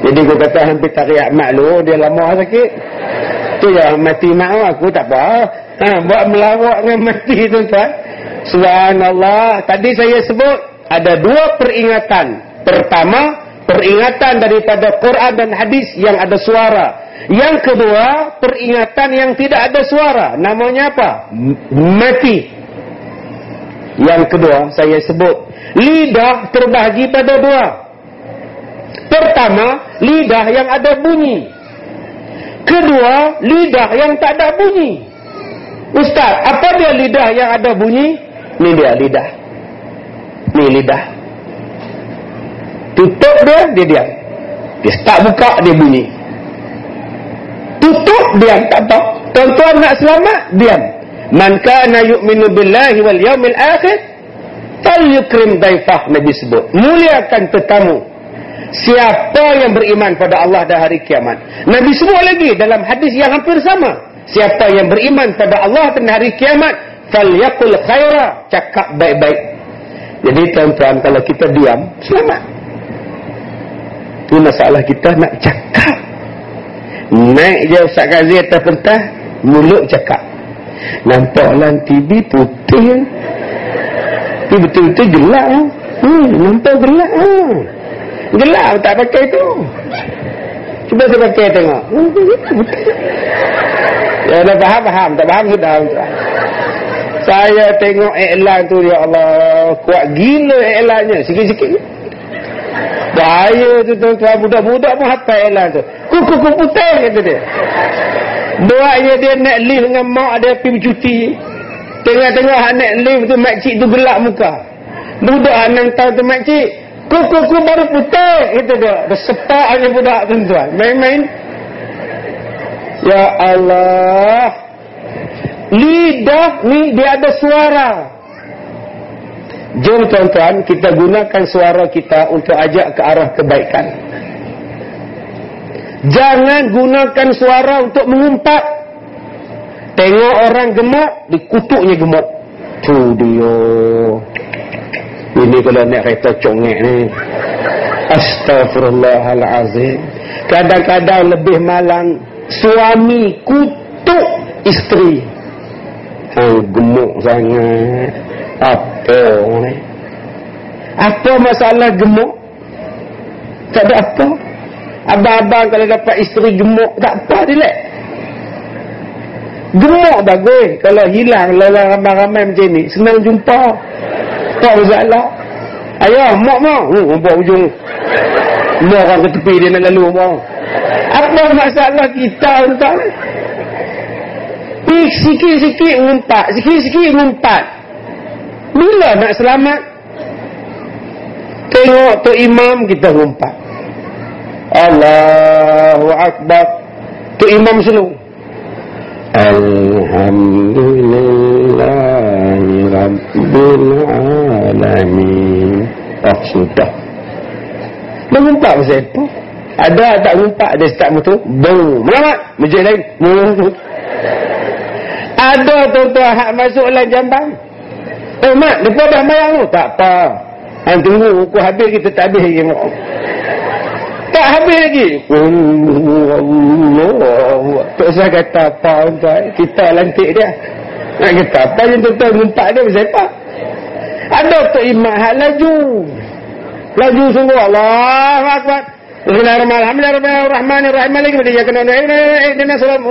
Jadi aku kata hampir tarik mak lu, dia lama sakit. Tu yang mati mak aku tak apa. Ha, buat melawak dengan mati tuan-tuan. Subhanallah. Tadi saya sebut ada dua peringatan. Pertama, peringatan daripada Quran dan hadis yang ada suara. Yang kedua, peringatan yang tidak ada suara. Namanya apa? Mati. Yang kedua, saya sebut lidah terbahagi pada dua. Pertama, lidah yang ada bunyi. Kedua, lidah yang tak ada bunyi. Ustaz, apa dia lidah yang ada bunyi? Ni dia lidah. Ni lidah. Tutup dia, dia diam. Dia start buka, dia bunyi. Tutup, diam, tak apa. Tuan-tuan nak selamat, diam. Man kana yu'minu billahi wal yawmil akhir falyukrim daifah, Nabi sebut. Muliakan tetamu. Siapa yang beriman pada Allah dan hari kiamat. Nabi sebut lagi dalam hadis yang hampir sama. Siapa yang beriman pada Allah dan hari kiamat, falyaqul khaira, cakap baik-baik. Jadi tuan-tuan, kalau kita diam, selamat. Itu masalah kita nak cakap. Naik je Ustaz Qazi atas pentas, mulut cakap. Nampak dalam T V putih. Tapi betul-betul gelap. Hmm, nampak gelap. Hmm. Gelap tak pakai tu. Cuba saya pakai tengok. Ya, dah faham-faham. Tak faham sudah. Saya tengok iklan tu, ya Allah, kuat gila iklannya. Sikit-sikit. Bahaya tu tuan-tuan. Budak-budak pun hafal iklan tu. Kuku-kuku putih kata dia. Buatnya dia naik lift dengan mak dia pergi bercuti. Tengah-tengah naik lift tu, makcik tu gelap muka. Budak enam tahun tu, makcik, kuku-kuku baru putih kata dia. Dia sepak je budak tuan-tuan. Main-main. Ya Allah. Lidah ni dia ada suara. Jom tuan-tuan, kita gunakan suara kita untuk ajak ke arah kebaikan. Jangan gunakan suara untuk mengumpat. Tengok orang gemuk, dikutuknya gemuk. Tu dia. Ini kalau naik kereta congek ni. Astaghfirullahalazim. Kadang-kadang lebih malang suami kutuk isteri. Hang gemuk sangat. Apa ni? Apa masalah gemuk? Tak ada apa. Abang-abang kalau dapat isteri gemuk, tak apa, relax. Gemuk bagus. Kalau hilang lelah ramai-ramai macam ni, senang jumpa. Tak masalah. Ayah, mak mak. Hmm, nampak ujung. Mak orang ke tepi dia nak lalu mak. Apa masalah kita entah? Sikit-sikit ngumpat, sikit-sikit ngumpat. Bila nak selamat? Tengok tu imam, kita ngumpat. Allahu Akbar. Tu imam selalu. Alhamdulillahi Rabbil Alamin. Oh, sudah. Dia ngumpat pasal apa? Ada tak ngumpat, dia start betul. Boom. Melamat. Masjid lain. Ada tuan-tuan hak masuk dalam jamban. Eh mak, lepas dah mayang tu. Tak apa. Han tunggu aku habis, kita tak habis lagi. Tak habis lagi. Allah. Tak usah kata apa tuan. Kita lantik dia. Nak kata apa yang tuan-tuan ngumpat dia pasal apa? Ada tu imam hak laju. Laju sungguh. Allahu Akbar. Bismillahirrahmanirrahim. Lagi dia kena dia salam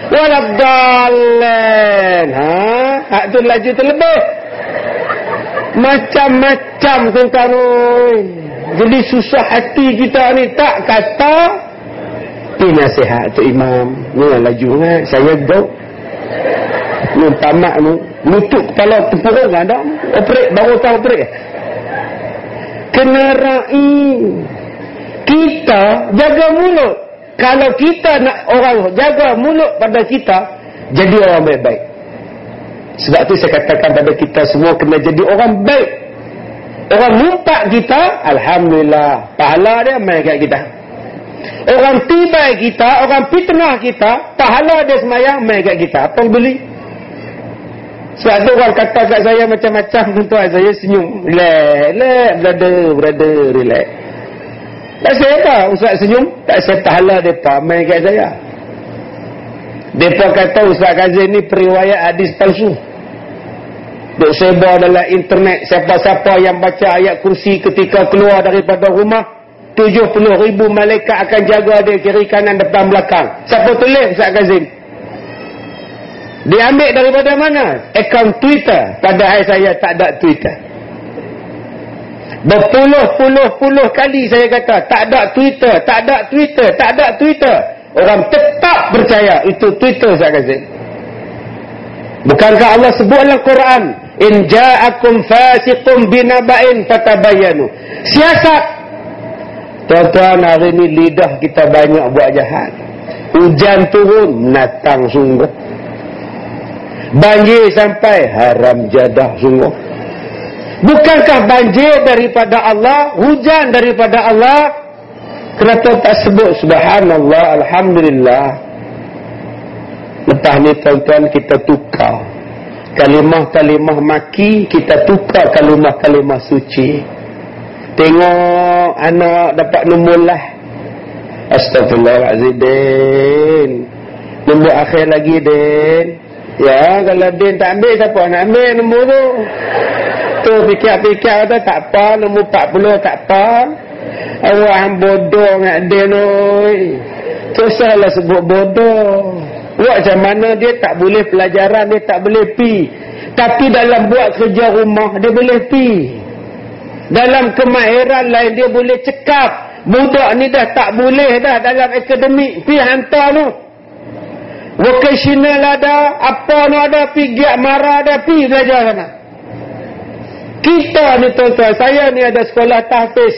waladallin. Ha, hak tu laju terlebih. Macam-macam tuan-tuan. Jadi susah hati kita ni, tak kata ini nasihat tu imam. Ni laju kan. Saya go. Ni tamak ni. Nutup kepala tempurung ada. Operate baru tahu operate. Kena raih. Kita jaga mulut. Kalau kita nak orang jaga mulut pada kita, jadi orang baik-baik. Sebab tu saya katakan pada kita semua kena jadi orang baik. Orang ngumpat kita, alhamdulillah, pahala dia main kat kita. Orang tibai kita, orang fitnah kita, pahala dia semayang main kat kita. Apa beli? Sebab tu orang kata kat saya macam-macam, tuan-tuan, saya senyum. Relax, relax, brother, brother, relax. Tak saya apa? Ustaz senyum? Tak saya pahala mereka main kat saya. Mereka kata Ustaz Kazim ni periwayat hadis palsu. Duk sebar dalam internet, siapa-siapa yang baca ayat kursi ketika keluar daripada rumah, tujuh puluh ribu malaikat akan jaga dia kiri kanan depan belakang. Siapa tulis Ustaz Kazim? Dia ambil daripada mana? Akaun Twitter. Padahal saya tak ada Twitter. Berpuluh-puluh-puluh kali saya kata tak ada Twitter, tak ada Twitter, tak ada Twitter. Orang tetap percaya itu Twitter Ustaz Kazim. Bukankah Allah sebut dalam Quran, in ja'akum fasiqun binaba'in fatabayyanu. Siasat. Tuan-tuan, hari ni lidah kita banyak buat jahat. Hujan turun, menatang sungguh. Banjir sampai, haram jadah sungguh. Bukankah banjir daripada Allah, hujan daripada Allah? Kenapa tak sebut subhanallah, alhamdulillah? Lepas ni tuan-tuan, kita tukar kalimah-kalimah maki, kita tukar kalimah-kalimah suci. Tengok anak dapat nombor lah. Astagfirullahaladzim, Din. Nombor akhir lagi, Din. Ya, kalau Din tak ambil, siapa nak ambil nombor tu? Tu fikir-fikir kata tak apa, nombor empat puluh tak apa. Awak yang bodoh dengan Din, oi. Susahlah sebut bodoh. Buat macam mana dia tak boleh pelajaran, dia tak boleh pi. Tapi dalam buat kerja rumah, dia boleh pi. Dalam kemahiran lain, dia boleh cekap. Budak ni dah tak boleh dah dalam akademik. Pi hantar tu. Vocational ada, apa ni ada, pi giat marah ada, pi belajar sana. Kita ni tuan-tuan, saya ni ada sekolah tahfiz.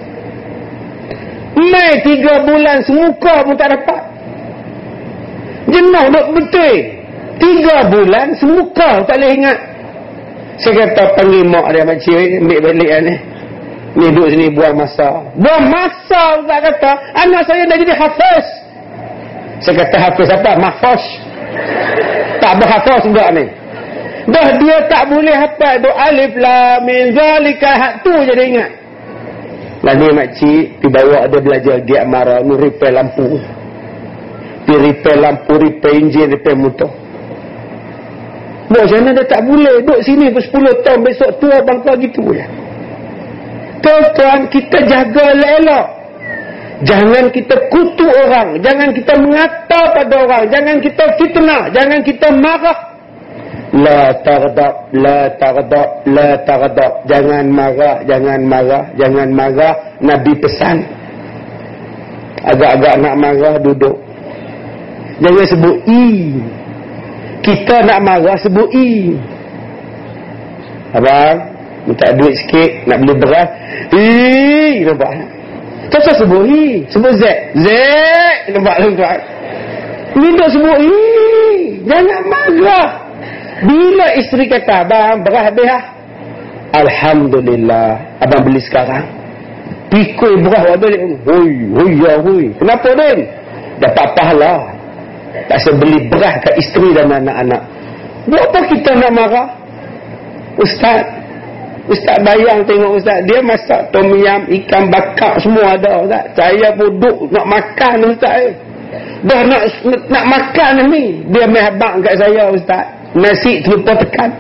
Mai tiga bulan semuka pun tak dapat. Jenuh duk betul. Tiga bulan semuka tak boleh ingat. Saya kata panggil mak dia, makcik ambil balik ni. Ni duduk sini buang masa. Buang masa tak kata. Anak saya dah jadi hafiz. Saya kata hafiz apa? Mahfuz. Tak berhafiz juga ni. Dah dia tak boleh hafal doa alif lam mim zalika, hak tu je dia ingat. Lalu makcik pergi bawa dia belajar giat marah ni, repair lampu. Pergi repair lampu, repair enjin, repair motor. Buat macam mana dia tak boleh duduk sini bersepuluh tahun, besok tua bangka gitu ya. Tuan-tuan, kita jaga elok-elok. Jangan kita kutuk orang, jangan kita mengata pada orang, jangan kita fitnah, jangan kita marah. La taghdab, la taghdab, la taghdab. Jangan marah, jangan marah, jangan marah. Nabi pesan. Agak-agak nak marah, duduk. Jangan sebut I. Kita nak marah, sebut I. Abang, minta duit sikit, nak beli beras. I, nampak? Kenapa sebut I? Sebut Z. Z, nampak? Nampak? Minta sebut I. Jangan marah. Bila isteri kata, abang, beras habis lah. Alhamdulillah, abang beli sekarang. Pikul beras abang balik. Hui, hui, ya, hui. Kenapa, Din? Dapat pahala. Tak saya beli beras kat isteri dan anak-anak. Buat apa kita nak marah? Ustaz, Ustaz bayang tengok Ustaz. Dia masak tom yam, ikan bakar, semua ada Ustaz. Saya duduk nak makan Ustaz. Dah nak nak makan ni. Dia main habang kat saya Ustaz. Nasi terlupa tekan.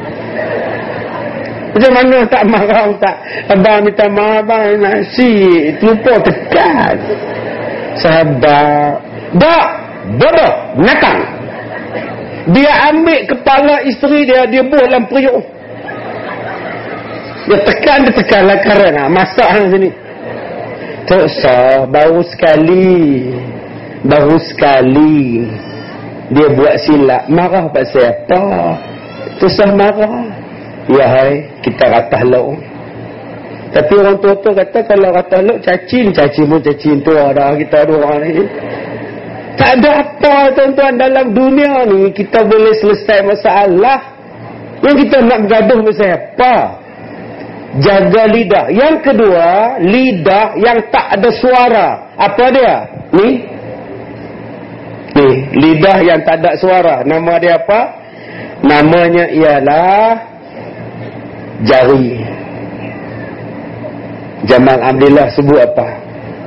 Macam mana tak marah Ustaz? Abang minta maaf abang, nasi terlupa tekan. Sabar. Tak, bodoh, nakal. Dia ambil kepala isteri dia, dia buah dalam periuk. Dia tekan, dia tekan lah kerana masak hang sini. Tak sah, baru sekali. Baru sekali. Dia buat silap, marah pasal apa? Terusah marah. Ya hai, kita ratah lok. Tapi orang tua-tua kata kalau ratah lok, cacing, cacing pun cacing tu ada kita dua orang ni. Tak ada apa tuan-tuan dalam dunia ni kita boleh selesai masalah. Yang kita nak bergaduh pasal apa? Jaga lidah. Yang kedua, lidah yang tak ada suara. Apa dia? Ni. Ni, lidah yang tak ada suara. Nama dia apa? Namanya ialah jari. Jamal Abdillah sebut apa?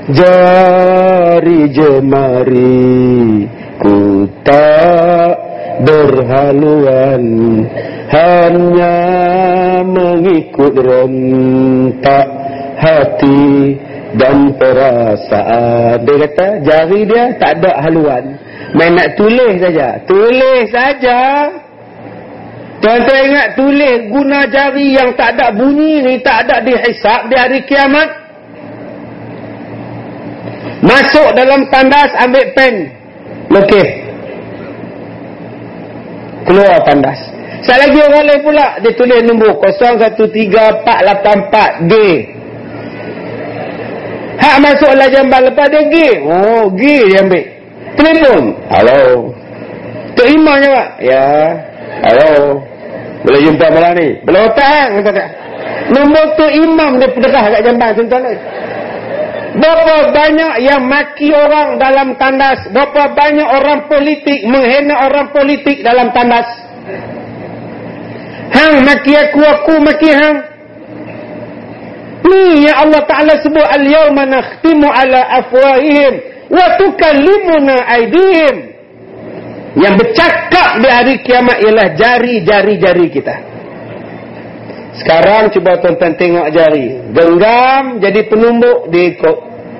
jari jemari ku tak berhaluan, hanya mengikut rentak hati dan perasaan. Dia kata jari dia tak ada haluan, main nak tulis saja, tulis saja. Tuan-tuan ingat, tulis guna jari yang tak ada bunyi ni tak ada dihisap di hari kiamat. Masuk dalam tandas, ambil pen, lokeh, keluar tandas. Sekali lagi orang lain pula, dia tulis nombor kosong satu tiga empat lapan empat G. Hak masuklah jamban lepas dia G. Oh, G dia ambil. Telefon. Halo. Tok Imam jawab. Ya. Halo. Boleh jumpa malam ni? Boleh hutang. Nombor Tok Imam dia pedegah kat jamban tuan-tuan. Berapa banyak yang maki orang dalam tandas, berapa banyak orang politik menghina orang politik dalam tandas. Hang maki aku, aku maki hang. Ni yang Allah Ta'ala sebut, al-yawma nakhtimu ala afwahihim wa tukallimuna aydihim. Yang bercakap di hari kiamat ialah jari-jari-jari kita. Sekarang cuba tuan-tuan tengok jari. Genggam jadi penumbuk, dia ikut.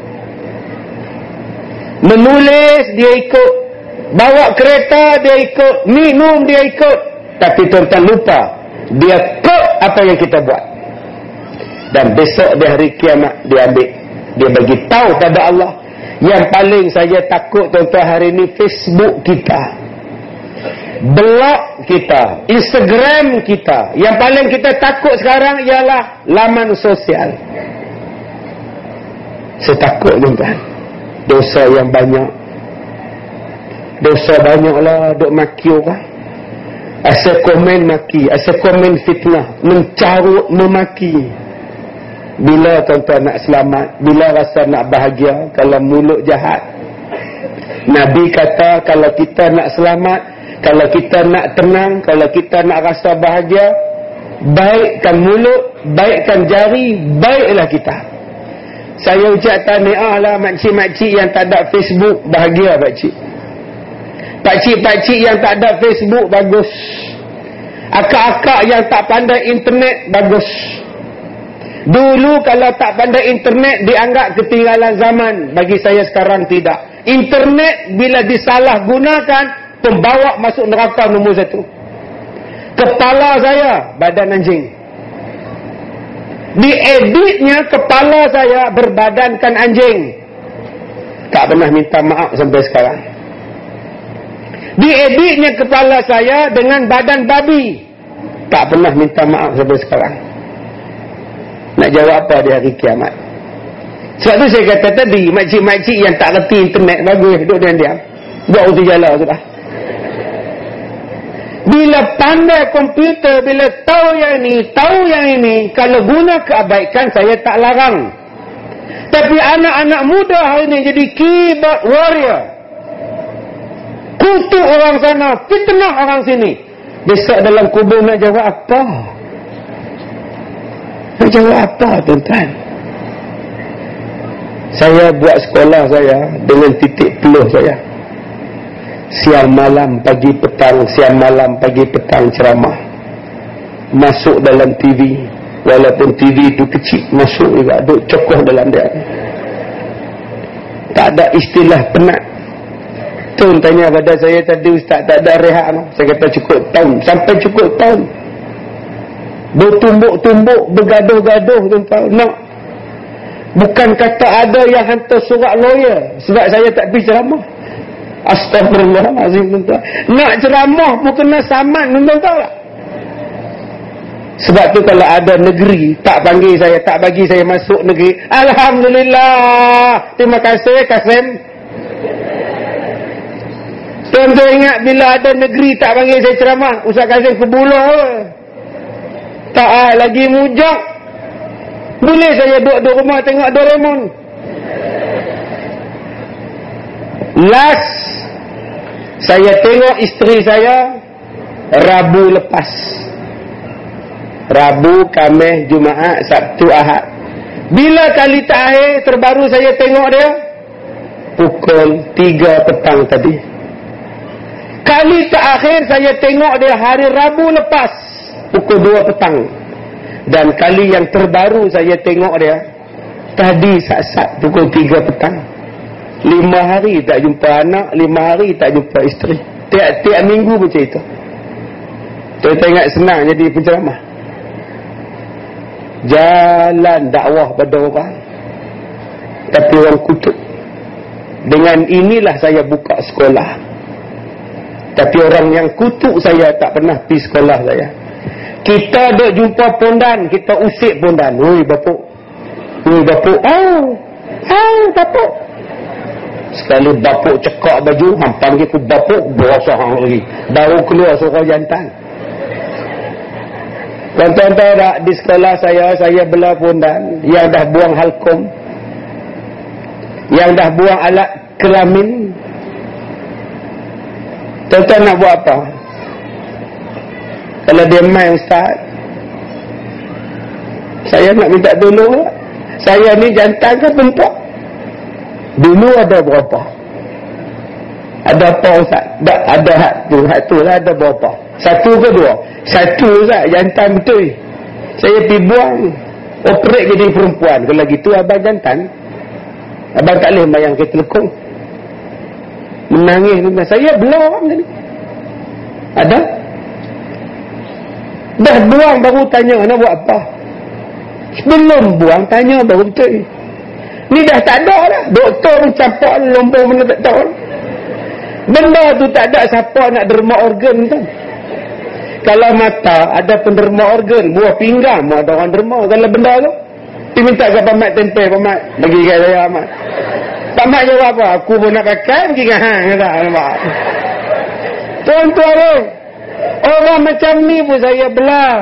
Menulis, dia ikut. Bawa kereta, dia ikut. Minum, dia ikut. Tapi tuan-tuan lupa, dia ikut apa yang kita buat. Dan besok di hari kiamat, dia ambil. Dia bagi tahu pada Allah. Yang paling saya takut tuan-tuan hari ini, Facebook kita, blog kita, Instagram kita. Yang paling kita takut sekarang ialah laman sosial. Saya takut tuan-tuan, dosa yang banyak. Dosa banyaklah, duk maki orang. Asal komen maki, asal komen fitnah, mencarut, memaki. Bila tuan-tuan nak selamat, bila rasa nak bahagia, kalau mulut jahat. Nabi kata kalau kita nak selamat, kalau kita nak tenang, kalau kita nak rasa bahagia, baikkan mulut, baikkan jari, baiklah kita. Saya ucap tahniah lah makcik-makcik yang tak ada Facebook, bahagia pakcik. Pakcik-pakcik yang tak ada Facebook, bagus. Akak-akak yang tak pandai internet, bagus. Dulu kalau tak pandai internet dianggap ketinggalan zaman. Bagi saya sekarang tidak. Internet bila disalahgunakan, pembawa masuk neraka nombor satu. Kepala saya badan anjing. Dieditnya kepala saya berbadankan anjing. Tak pernah minta maaf sampai sekarang. Dieditnya kepala saya dengan badan babi. Tak pernah minta maaf sampai sekarang. Nak jawab apa di hari kiamat? Sebab tu saya kata tadi, makcik-makcik yang tak reti internet, bagus duduk diam-diam, buat uti jala sudah. Bila pandai komputer, bila tahu yang ini, tahu yang ini, kalau guna kebaikan saya tak larang. Tapi anak-anak muda hari ini jadi keyboard warrior, kutuk orang sana, fitnah orang sini. Besok dalam kubur nak jawab apa? Nak jawab apa tuan-tuan? Saya buat sekolah saya dengan titik peluh saya. Siang malam, pagi petang, siang malam, pagi petang ceramah. Masuk dalam T V. Walaupun T V itu kecil, masuk juga, duk cokoh dalam dia. Tak ada istilah penat. Tuan tanya pada saya tadi, Ustaz, tak ada rehat no? Saya kata cukup tahun. Sampai cukup tahun. Bertumbuk-tumbuk, bergaduh-gaduh tuan-tuan. Nak. Bukan kata ada yang hantar surat lawyer sebab saya tak pergi ceramah. Astagfirullahalazim tuan-tuan. Nak ceramah pun kena saman tuan-tuan tahu tak? Sebab tu kalau ada negeri tak panggil saya, tak bagi saya masuk negeri, alhamdulillah. Terima kasih Kasim. Tuan-tuan ingat bila ada negeri tak panggil saya ceramah, Ustaz Kasim kebuluh. Tak lagi mujak. Boleh saya duduk di rumah tengok Doraemon. Last saya tengok isteri saya Rabu lepas. Rabu, Khamis, Jumaat, Sabtu, Ahad. Bila kali terakhir terbaru saya tengok dia? Pukul tiga petang tadi. Kali terakhir saya tengok dia hari Rabu lepas, pukul dua petang. Dan kali yang terbaru saya tengok dia tadi sat-sat pukul tiga petang. Lima hari tak jumpa anak, lima hari tak jumpa isteri. Tiap-tiap minggu macam itu. Kita ingat senang jadi penceramah. Jalan dakwah pada orang, tapi orang kutuk. Dengan inilah saya buka sekolah. Tapi orang yang kutuk saya tak pernah pergi sekolah saya. Kita duk jumpa pondan, kita usik pondan. Oi bapuk. Oi bapuk. Oh. Oh bapuk. Sekali bapuk cekak baju, hang panggil ku bapuk, berasa hang lagi. Baru keluar suara jantan. Tuan-tuan tahu tak, di sekolah saya, saya bela pondan yang dah buang halkom, yang dah buang alat kelamin. Tuan-tuan nak buat apa? Kalau dia main ustaz, saya nak minta tolong. Saya ni jantan ke perempuan? Dulu ada berapa? Ada apa ustaz? Tak, ada hak tu, hak tu lah ada berapa? Satu ke dua? Satu ustaz, jantan betul. Saya pergi buang, operate jadi perempuan. Kalau gitu abang jantan, abang tak boleh mayang ke telekong. Menangis dengan saya belah orang tadi. Ada? Dah buang baru tanya nak buat apa. Sebelum buang tanya baru betul. Ni dah tak ada dah. Doktor pun campak lombong benda tak tahu. Benda tu tak ada siapa nak derma organ tu. Kalau mata ada penderma organ, buah pinggang ada orang derma. Kalau benda tu dia minta ke pamat tempe, pamat bagi kat saya amat. Pamat jawab apa? Aku pun nak pakai pergi dengan hang kata nampak. Tuan-tuan, orang macam ni pun saya belah.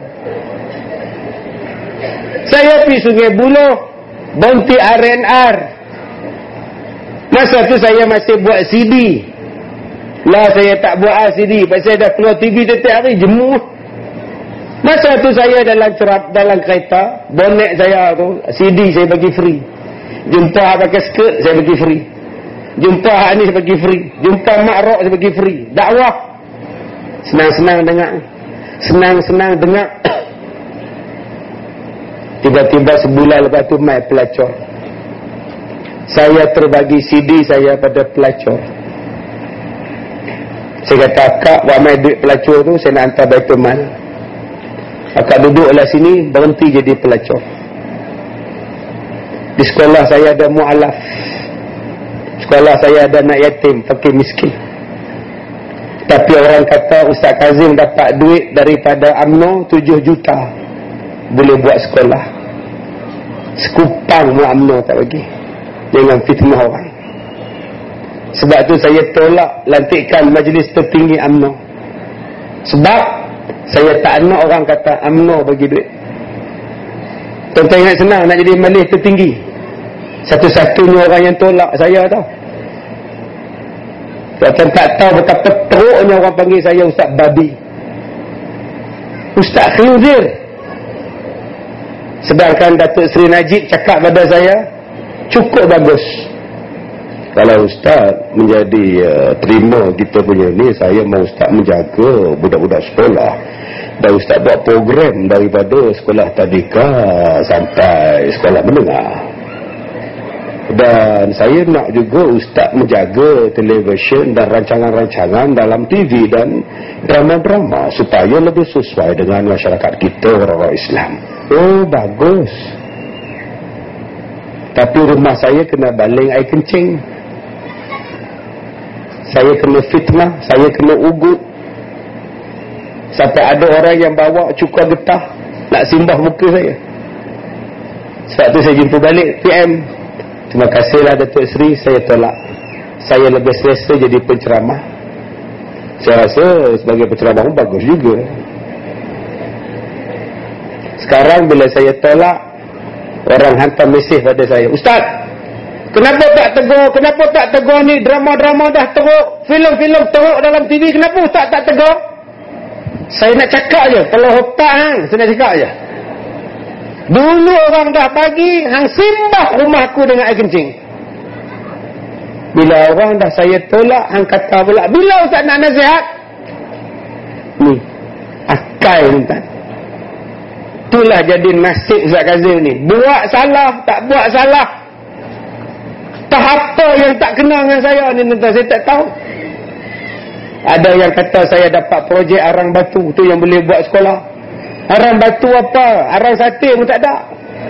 Saya pergi Sungai Buloh, Bonti R and R. Masa tu saya masih buat C D. Lah saya tak buat C D, pasal saya dah keluar T V setiap hari, jemu. Masa tu saya dalam cerap, dalam kereta, bonet saya tu, C D saya bagi free. Jumpa pakai skirt, saya bagi free. Jumpa hak ni saya bagi free. Jumpa mak rok saya bagi free. Dakwah. Senang-senang dengar. Senang-senang dengar. Tiba-tiba sebulan lepas tu mai pelacur. Saya terbagi C D saya pada pelacur. Saya kata, akak buat mai duit pelacur tu, saya nak hantar Baitul Mal. Akak duduklah sini, berhenti jadi pelacur. Di sekolah saya ada mu'alaf. Sekolah saya ada anak yatim, fakir miskin. Tapi orang kata Ustaz Kazim dapat duit daripada U M N O tujuh juta. Boleh buat sekolah. Sekupang U M N O tak bagi. Jangan fitnah orang. Sebab tu saya tolak lantikan majlis tertinggi U M N O. Sebab saya tak nak orang kata U M N O bagi duit. Tuan-tuan ingat senang nak jadi majlis tertinggi. Satu-satunya orang yang tolak saya tau. Tuan-tuan tak tahu betapa teruknya orang panggil saya Ustaz Babi, Ustaz Khinzir. Sedangkan Datuk Seri Najib cakap pada saya, cukup bagus. Kalau Ustaz menjadi uh, terima kita punya ni, saya mau Ustaz menjaga budak-budak sekolah. Dan Ustaz buat program daripada sekolah tadika sampai sekolah menengah. Dan saya nak juga Ustaz menjaga televisyen dan rancangan-rancangan dalam T V dan drama-drama supaya lebih sesuai dengan masyarakat kita orang Islam. Oh, bagus. Tapi rumah saya kena baling air kencing. Saya kena fitnah, saya kena ugut. Sampai ada orang yang bawa cuka getah nak simbah muka saya. Sebab tu saya jumpa balik P M. Terima kasihlah Datuk Seri, saya tolak. Saya lebih selesa jadi penceramah. Saya rasa sebagai penceramah pun bagus juga. Sekarang bila saya tolak, orang hantar mesej pada saya, Ustaz, kenapa tak tegur, kenapa tak tegur ni drama-drama dah teruk, filem-filem teruk dalam T V, kenapa Ustaz tak tegur? Saya nak cakap je, kalau otak hang, saya nak cakap je. Dulu orang dah bagi hang simbah rumahku dengan air kencing. Bila orang dah saya tolak, hang kata pula, bila ustaz nak nasihat? Ni, akal ni tak. Itulah jadi nasib Ustaz Kazim ni. Buat salah, tak buat salah. Tak apa yang tak kena dengan saya ni, tuan, saya tak tahu. Ada yang kata saya dapat projek arang batu, tu yang boleh buat sekolah. Arang batu apa? Arang sate pun tak ada.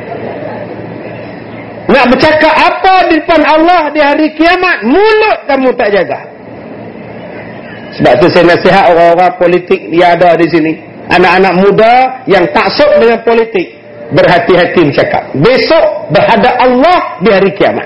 Nak bercakap apa di depan Allah di hari kiamat, mulut kamu tak jaga. Sebab tu saya nasihat orang-orang politik yang ada di sini, anak-anak muda yang taksub dengan politik, berhati-hati bercakap. Besok berhadap Allah di hari kiamat.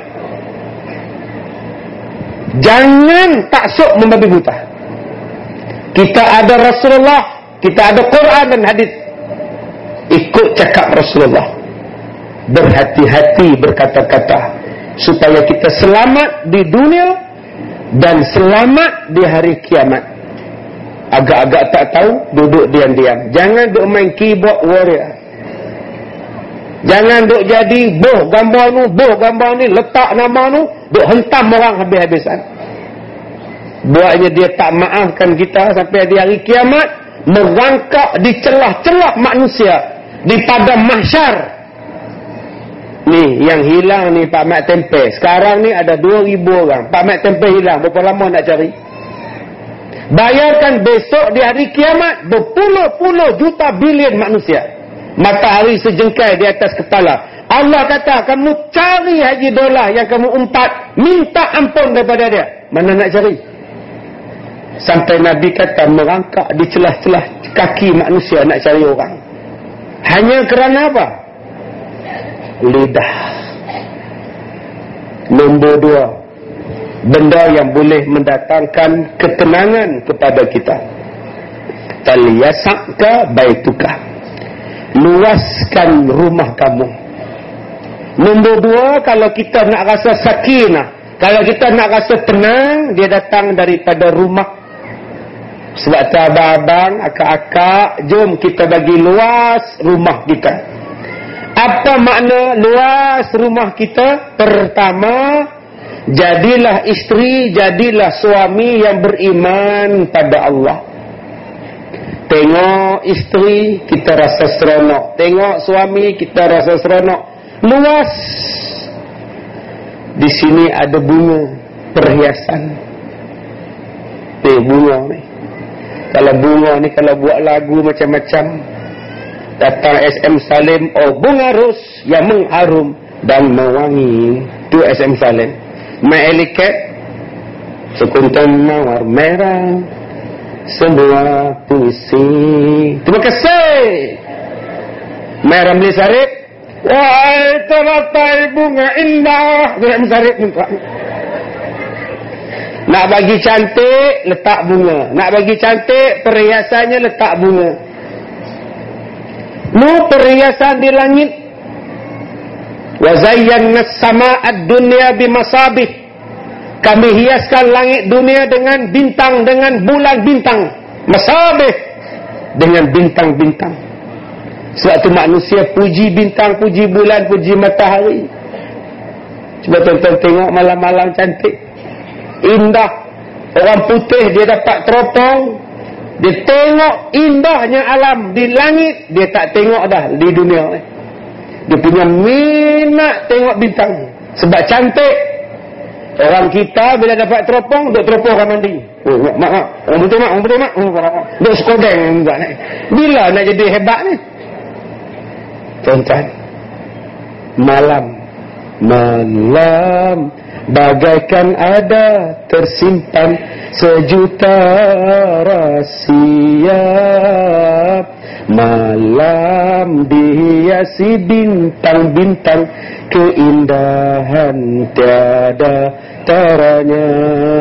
Jangan taksub membabi buta. Kita ada Rasulullah, kita ada Quran dan hadis. Ikut cakap Rasulullah. Berhati-hati berkata-kata supaya kita selamat di dunia dan selamat di hari kiamat. Agak-agak tak tahu, duduk diam-diam. Jangan duk main keyboard warrior. Jangan duk jadi boh gambar nu, boh gambar ni, letak nama nu, duk hentam orang habis-habisan. Buatnya dia tak maafkan kita sampai di hari kiamat, merangkak di celah-celah manusia di padang mahsyar. Ni yang hilang ni Pak Mat Tempe. Sekarang ni ada dua ribu orang. Pak Mat Tempe hilang, berapa lama nak cari? Bayarkan besok di hari kiamat berpuluh-puluh juta bilion manusia. Matahari sejengkai di atas kepala. Allah kata, kamu cari haji dolar yang kamu umpat, minta ampun daripada dia. Mana nak cari? Sampai Nabi kata merangkak di celah-celah kaki manusia nak cari orang. Hanya kerana apa? Lidah. Nombor dua, benda yang boleh mendatangkan ketenangan kepada kita. Taliyasaka baituka. Luaskan rumah kamu. Nombor dua, kalau kita nak rasa sakinah, kalau kita nak rasa tenang, dia datang daripada rumah. Sebab tu abang-abang, akak-akak, jom kita bagi luas rumah kita. Apa makna luas rumah kita? Pertama, jadilah isteri, jadilah suami yang beriman pada Allah. Tengok isteri, kita rasa seronok. Tengok suami, kita rasa seronok. Luas. Di sini ada bunga, perhiasan. Eh, bunga ni. Kalau bunga ni, kalau buat lagu macam-macam, datang S M Salim, oh bunga ros yang mengharum dan mewangi. Tu S M Salim. My Eliket, sekuntum mawar merah, semua puisi. Terima kasih. My Ramli Sarip, wahai teratai bunga indah. S M Sarip minta. Nak bagi cantik, letak bunga. Nak bagi cantik, perhiasannya letak bunga. Nu perhiasan di langit. Wa zayyana as-samaa'a ad-dunya bimasabih. Kami hiaskan langit dunia dengan bintang, dengan bulan bintang. Masabih, dengan bintang-bintang. Sebab tu manusia puji bintang, puji bulan, puji matahari. Cuba tonton tengok malam-malam cantik, indah. Orang putih dia dapat teropong, dia tengok indahnya alam di langit, dia tak tengok dah di dunia. Dia punya minat tengok bintang sebab cantik. Orang kita bila dapat teropong, duk teropong orang mandi. Oh, mak mak, orang betul mak, orang betul mak, duk sekodeng juga ni. Bila nak jadi hebat ni? Tuan-tuan, malam malam bagaikan ada tersimpan sejuta rahsia. Malam dihiasi bintang-bintang, keindahan tiada taranya.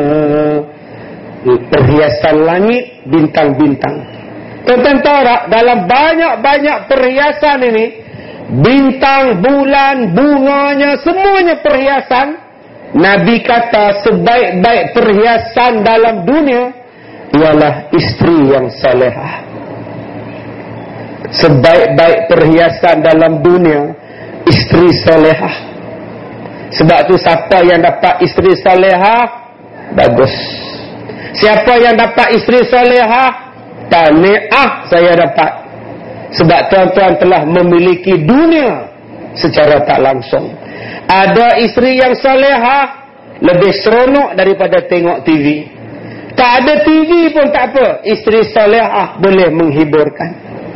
Perhiasan langit, bintang-bintang. Tuan-tuan tahu tak, dalam banyak-banyak perhiasan ini, bintang, bulan, bunganya, semuanya perhiasan. Nabi kata sebaik-baik perhiasan dalam dunia ialah isteri yang salehah. sebaik-baik perhiasan dalam dunia isteri solehah. Sebab tu siapa yang dapat isteri solehah, bagus. Siapa yang dapat isteri solehah, tahniah saya dapat. Sebab tuan-tuan telah memiliki dunia secara tak langsung. Ada isteri yang solehah, lebih seronok daripada tengok T V. Tak ada T V pun tak apa, isteri solehah boleh menghiburkan.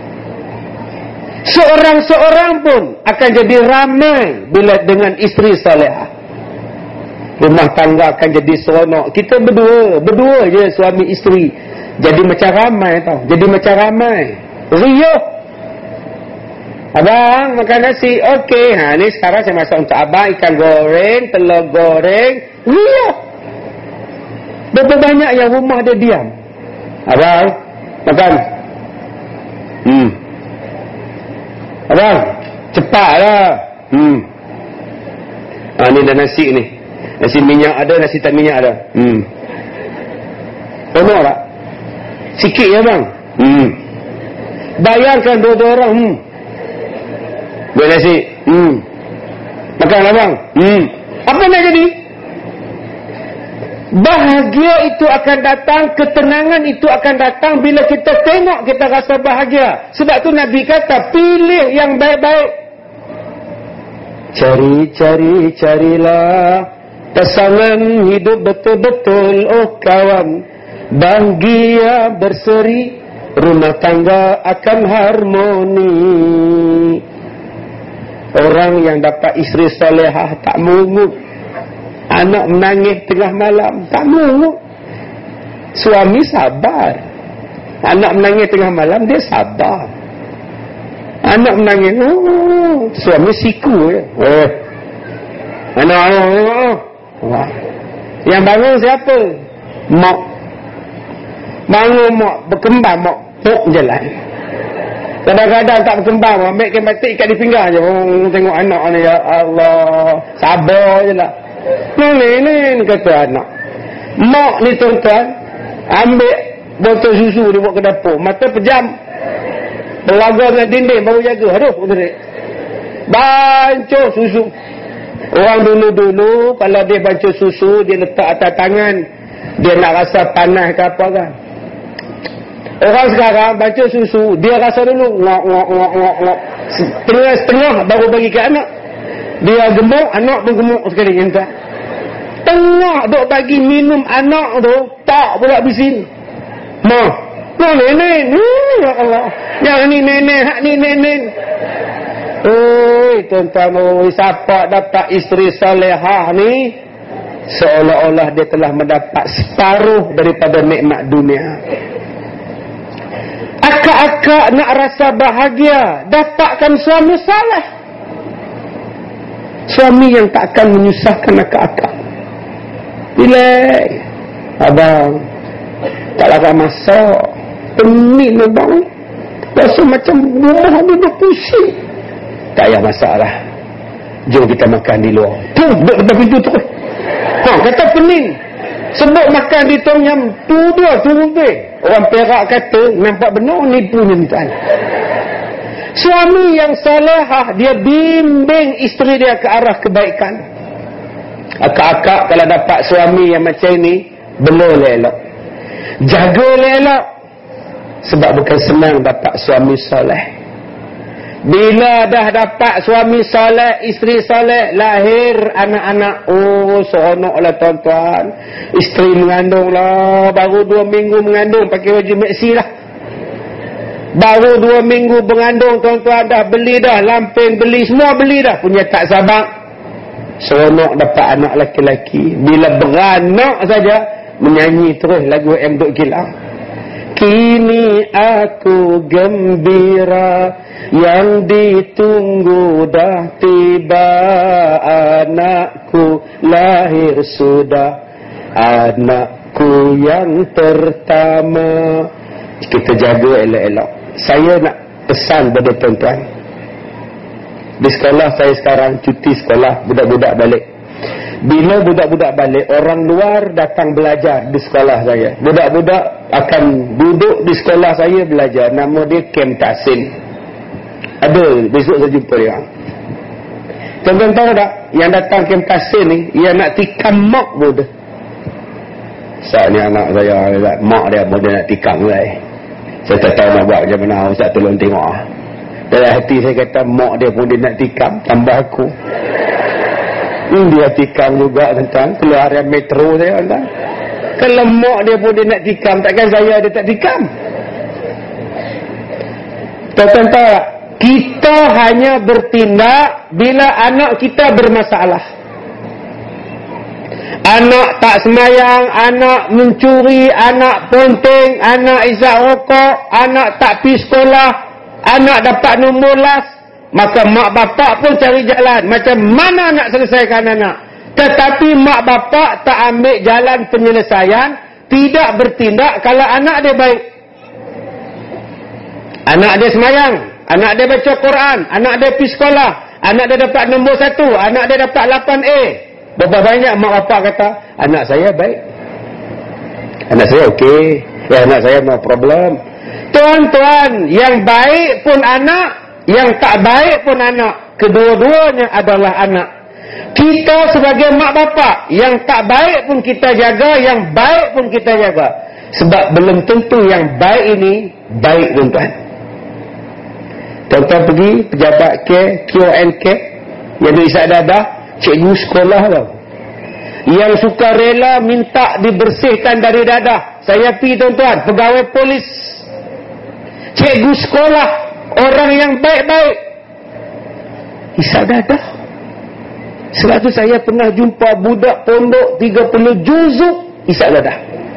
Seorang-seorang pun akan jadi ramai bila dengan isteri solehah. Rumah tangga akan jadi seronok. Kita berdua, berdua je suami isteri. Jadi macam ramai tau. Jadi macam ramai. Riuh. Abang makan nasi. Okey, ha ni sekarang saya masak untuk abang ikan goreng, telur goreng. Riuh. Berapa banyak yang rumah dia diam. Abang makan. Hmm. Abang, cepatlah. Hmm. Ah ni dah nasi ni. Nasi minyak ada, nasi tak minyak ada. Hmm. Penuh tak? Sikit ya bang. Hmm. Bayarkan dua-dua orang. Hmm. Buat nasi. Hmm. Makanlah bang. Hmm. Apa nak jadi? Bahagia itu akan datang, ketenangan itu akan datang bila kita tengok, kita rasa bahagia. Sebab tu Nabi kata, pilih yang baik-baik. Cari-cari, carilah pasangan hidup betul-betul, oh kawan. Bahagia berseri, rumah tangga akan harmoni. Orang yang dapat isteri solehah tak mungut. Anak menangis tengah malam, tak mungut. Suami sabar. Anak menangis tengah malam, dia sabar. Anak menangis, oh, suami siku je. Eh. Anak, oh, oh. Yang bangun siapa? Mak. Bangun mak, berkembang mak, pok jalan. Kadang-kadang tak berkembang, ambil kematik ikat di pinggang je. Oh, tengok anak ni, ya Allah. Sabar je lah. Ni, ni, ni kata anak. Mak ni tuan-tuan, ambil botol susu dia buat ke dapur. Mata pejam. Pelaga dengan dinding baru jaga. Aduh, betul. Bancuh susu. Orang dulu-dulu, kalau dia bancuh susu, dia letak atas tangan. Dia nak rasa panas ke apa kan. Orang sekarang bancuh susu, dia rasa dulu. Ngok, ngok, ngok, ngok, ngok. Setengah-setengah baru bagi ke anak. Dia gemuk, anak pun gemuk sekali. Entah. Tengah duk bagi minum anak tu, tak pula bisin. Mah, no nenek, ya Allah. Yang ni nenek, hak ni nenek. Oi, tuan-tuan, oi, siapa dapat isteri salehah ni, seolah-olah dia telah mendapat separuh daripada nikmat dunia. Akak-akak nak rasa bahagia, dapatkan suami saleh. Suami yang tak akan menyusahkan akak-akak. Relax. Abang, tak larat masak. Pening abang. Rasa macam rumah ni dah pusing. Tak payah masalah. Jom kita makan di luar. Tu, duduk depan pintu tu. Ha, kata pening. Sebut makan di tom yam. Tu dua, tu lebih. Orang Perak kata, nampak benar nipu ni tuan. Suami yang salehah, dia bimbing isteri dia ke arah kebaikan. Akak-akak kalau dapat suami yang macam ni, belur elok. Jaga elok. Sebab bukan senang dapat suami soleh. Bila dah dapat suami soleh, isteri soleh, lahir anak-anak, oh seronoklah tuan-tuan. Isteri mengandung lah, baru dua minggu mengandung, pakai baju meksi lah. Baru dua minggu mengandung tuan-tuan, dah beli dah, lampin beli, semua beli dah, punya tak sabar. Seronok dapat anak laki-laki. Bila beranak saja, menyanyi terus lagu M. Duk Gilang. Kini aku gembira, yang ditunggu dah tiba, anakku lahir sudah, anakku yang pertama. Kita jaga elok-elok. Saya nak pesan pada tuan-tuan. Di sekolah saya sekarang cuti sekolah, budak-budak balik. Bila budak-budak balik, orang luar datang belajar di sekolah saya. Budak-budak akan duduk di sekolah saya belajar. Nama dia Kem Tasin. Ada, besok saya jumpa dia. Tuan-tuan tahu tak, yang datang ke Pasir ni, yang nak tikam mak pun dah. Ustaz ni anak saya, mak dia pun dia nak tikam lah. Saya tak tahu nak buat macam mana. Ustaz tolong tengok lah. Dalam hati saya kata, mak dia pun dia nak tikam, tambah aku. Hmm, dia tikam juga tentang keluaran metro saya tentang. Kalau mak dia pun dia nak tikam, takkan saya dia tak tikam. Tuan-tuan tahu tak? Kita hanya bertindak bila anak kita bermasalah. Anak tak semayang, anak mencuri, anak ponteng, anak isap rokok, anak tak pergi sekolah, anak dapat nombor las, maka mak bapak pun cari jalan macam mana nak selesaikan anak. Tetapi mak bapak tak ambil jalan penyelesaian, tidak bertindak kalau anak dia baik. Anak dia semayang, anak dia baca Quran, anak dia pergi sekolah, anak dia dapat nombor satu, anak dia dapat lapan A. Berapa banyak mak bapak kata, anak saya baik, anak saya okey, ya, anak saya no problem. Tuan-tuan, yang baik pun anak, yang tak baik pun anak, kedua-duanya adalah anak. Kita sebagai mak bapak, yang tak baik pun kita jaga, yang baik pun kita jaga. Sebab belum tentu yang baik ini baik, tuan-tuan. Tuan-tuan pergi pejabat K, Q N K, yang diisap dadah, cikgu sekolah tau, yang suka rela minta dibersihkan dari dadah. Saya pergi, tuan-tuan, pegawai polis, cikgu sekolah, orang yang baik-baik, isap dadah. Sebab tu saya pernah jumpa budak pondok tiga puluh juzuk isap dadah.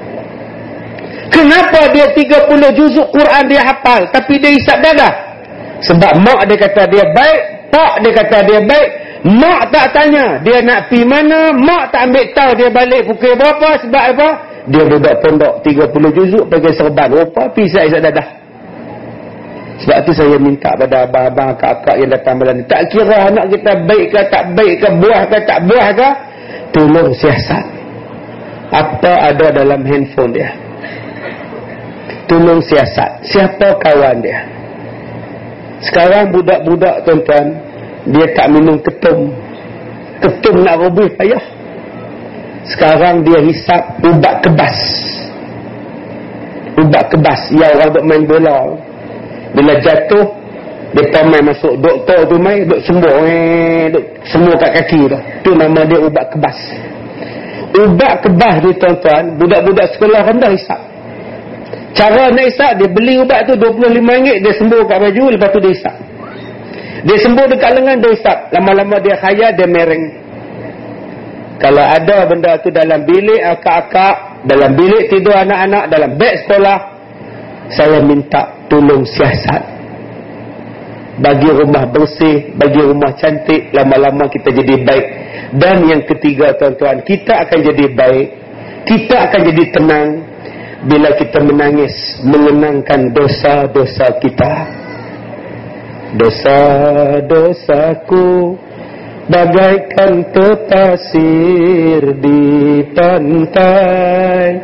Kenapa dia tiga puluh juzuk Quran dia hafal, tapi dia isap dadah? Sebab mak dia kata dia baik, pak dia kata dia baik. Mak tak tanya dia nak pergi mana, mak tak ambil tahu dia balik pukul berapa. Sebab apa? Dia budak pondok tiga puluh juzuk pakai serban, rupa pergi isap dadah. Sebab tu saya minta pada abang-abang, kakak yang datang malam ni, tak kira anak kita baik ke tak baik ke, buah ke tak buah ke, tolong siasat apa ada dalam handphone dia. Tolong siasat siapa kawan dia. Sekarang budak-budak, tuan-tuan, dia tak minum ketum. Ketum nak rubuh payah. Sekarang dia hisap ubat kebas. Ubat kebas yang orang duk main bola, bila jatuh dia main masuk doktor tu main duk sembuh, eh duk sembuh kat kaki tu. Tu nama dia ubat kebas. Ubat kebas ni, tuan-tuan, budak-budak sekolah rendah hisap. Cara nak hisap, dia beli ubat tu dua puluh lima ringgit, dia sembuh kat baju, lepas tu dia hisap. Dia sembuh dekat lengan, dia hisap. Lama-lama dia khayal, dia mereng. Kalau ada benda tu dalam bilik akak-akak, dalam bilik tidur anak-anak, dalam beg sekolah, saya minta tolong siasat. Bagi rumah bersih, bagi rumah cantik, lama-lama kita jadi baik. Dan yang ketiga, tuan-tuan, kita akan jadi baik, kita akan jadi tenang bila kita menangis mengenangkan dosa-dosa kita. Dosa-dosaku bagaikan terpasir di pantai,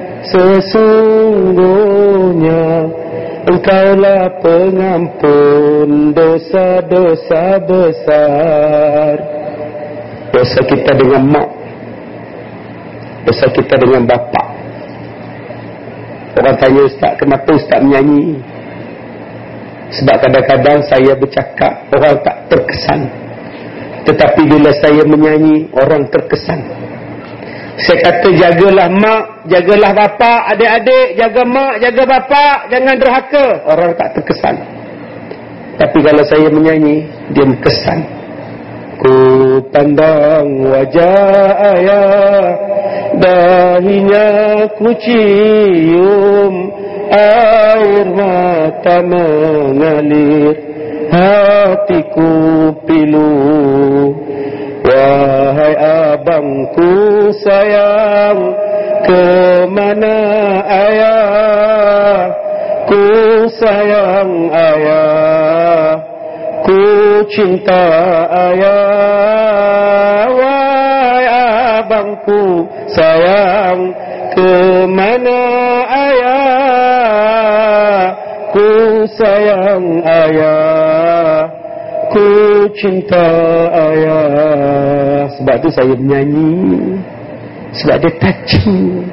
sesungguhnya Engkaulah pengampun dosa-dosa besar. Dosa kita dengan mak, dosa kita dengan bapa. Orang tanya, ustaz, kenapa ustaz menyanyi? Sebab kadang-kadang saya bercakap, orang tak terkesan. Tetapi bila saya menyanyi, orang terkesan. Saya kata, jagalah mak, jagalah bapa, adik-adik, jaga mak, jaga bapa, jangan derhaka. Orang tak terkesan. Tapi kalau saya menyanyi, dia berkesan. Ku pandang wajah ayah, dahinya ku cium, air mata mengalir, hatiku pilu. Wahai abangku sayang, kemana ayah? Ku sayang ayah, ku cinta ayah. Wahai abangku sayang, kemana ayah? Aku sayang ayah, ku cinta ayah. Sebab tu saya menyanyi, sebab dia touching.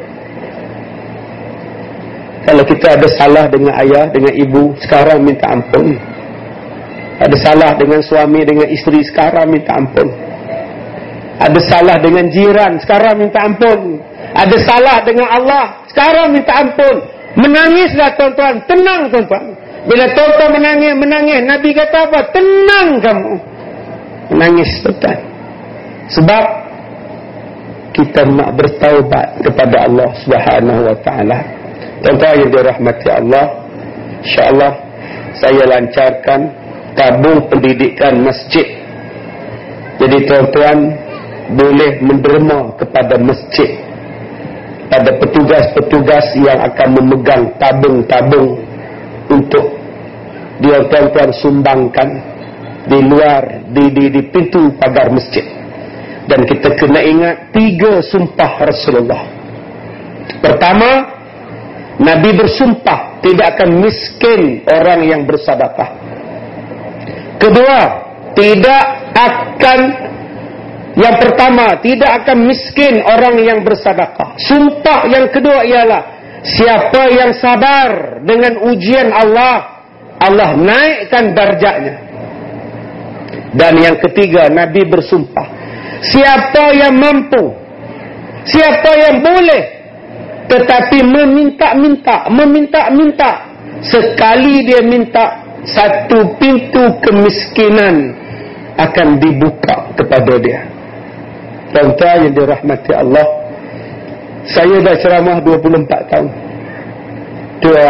Kalau kita ada salah dengan ayah, dengan ibu, sekarang minta ampun. Ada salah dengan suami, dengan isteri, sekarang minta ampun. Ada salah dengan jiran, sekarang minta ampun. Ada salah dengan Allah, sekarang minta ampun. Menangislah tuan-tuan, tenang tuan-tuan. Bila tuan-tuan menangis, menangis, Nabi kata apa? Tenang kamu. Menangis tuan-tuan. Sebab kita nak bertaubat kepada Allah Subhanahu wa taala. Tuan-tuan yang dirahmati Allah, insya-Allah saya lancarkan tabung pendidikan masjid. Jadi tuan-tuan boleh menderma kepada masjid, pada petugas-petugas yang akan memegang tabung-tabung untuk dia tuan-tuan sumbangkan di luar, di, di, di pintu pagar masjid. Dan kita kena ingat tiga sumpah Rasulullah. Pertama, Nabi bersumpah tidak akan miskin orang yang bersedekah. Kedua, tidak akan, yang pertama, tidak akan miskin orang yang bersedekah. Sumpah yang kedua ialah, siapa yang sabar dengan ujian Allah, Allah naikkan darjatnya. Dan yang ketiga, Nabi bersumpah, siapa yang mampu, siapa yang boleh, tetapi meminta-minta, meminta-minta, sekali dia minta, satu pintu kemiskinan akan dibuka kepada dia. Tuan-tuan yang dirahmati Allah, saya dah ceramah dua puluh empat tahun. Dua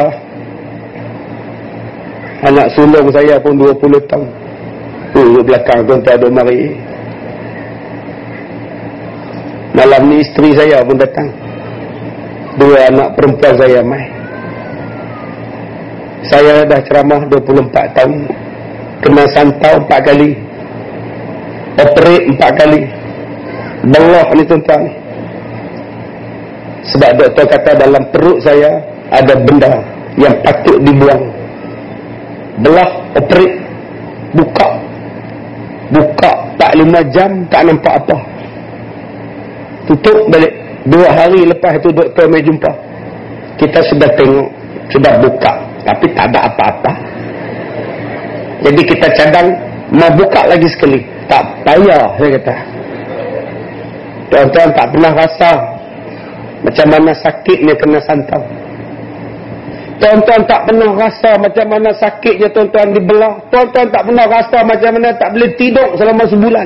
anak sulung saya pun dua puluh tahun. Oh, belakang tuan-tuan ada mari. Malam ni isteri saya pun datang. Dua anak perempuan saya mai. Saya dah ceramah dua puluh empat tahun. Kena santau empat kali. Operate empat kali. Belah ni tuan-tuan. Sebab doktor kata dalam perut saya ada benda yang patut dibuang. Belah, operate, buka. Buka tak lima jam, tak nampak apa. Tutup balik. Dua hari lepas itu doktor mai jumpa. Kita sudah tengok, sudah buka, tapi tak ada apa-apa. Jadi kita cadang mau buka lagi sekali. Tak payah, saya kata. Tuan-tuan tak pernah rasa macam mana sakitnya kena santau. Tuan-tuan tak pernah rasa macam mana sakitnya tuan-tuan dibelah. Tuan-tuan tak pernah rasa macam mana tak boleh tidur selama sebulan.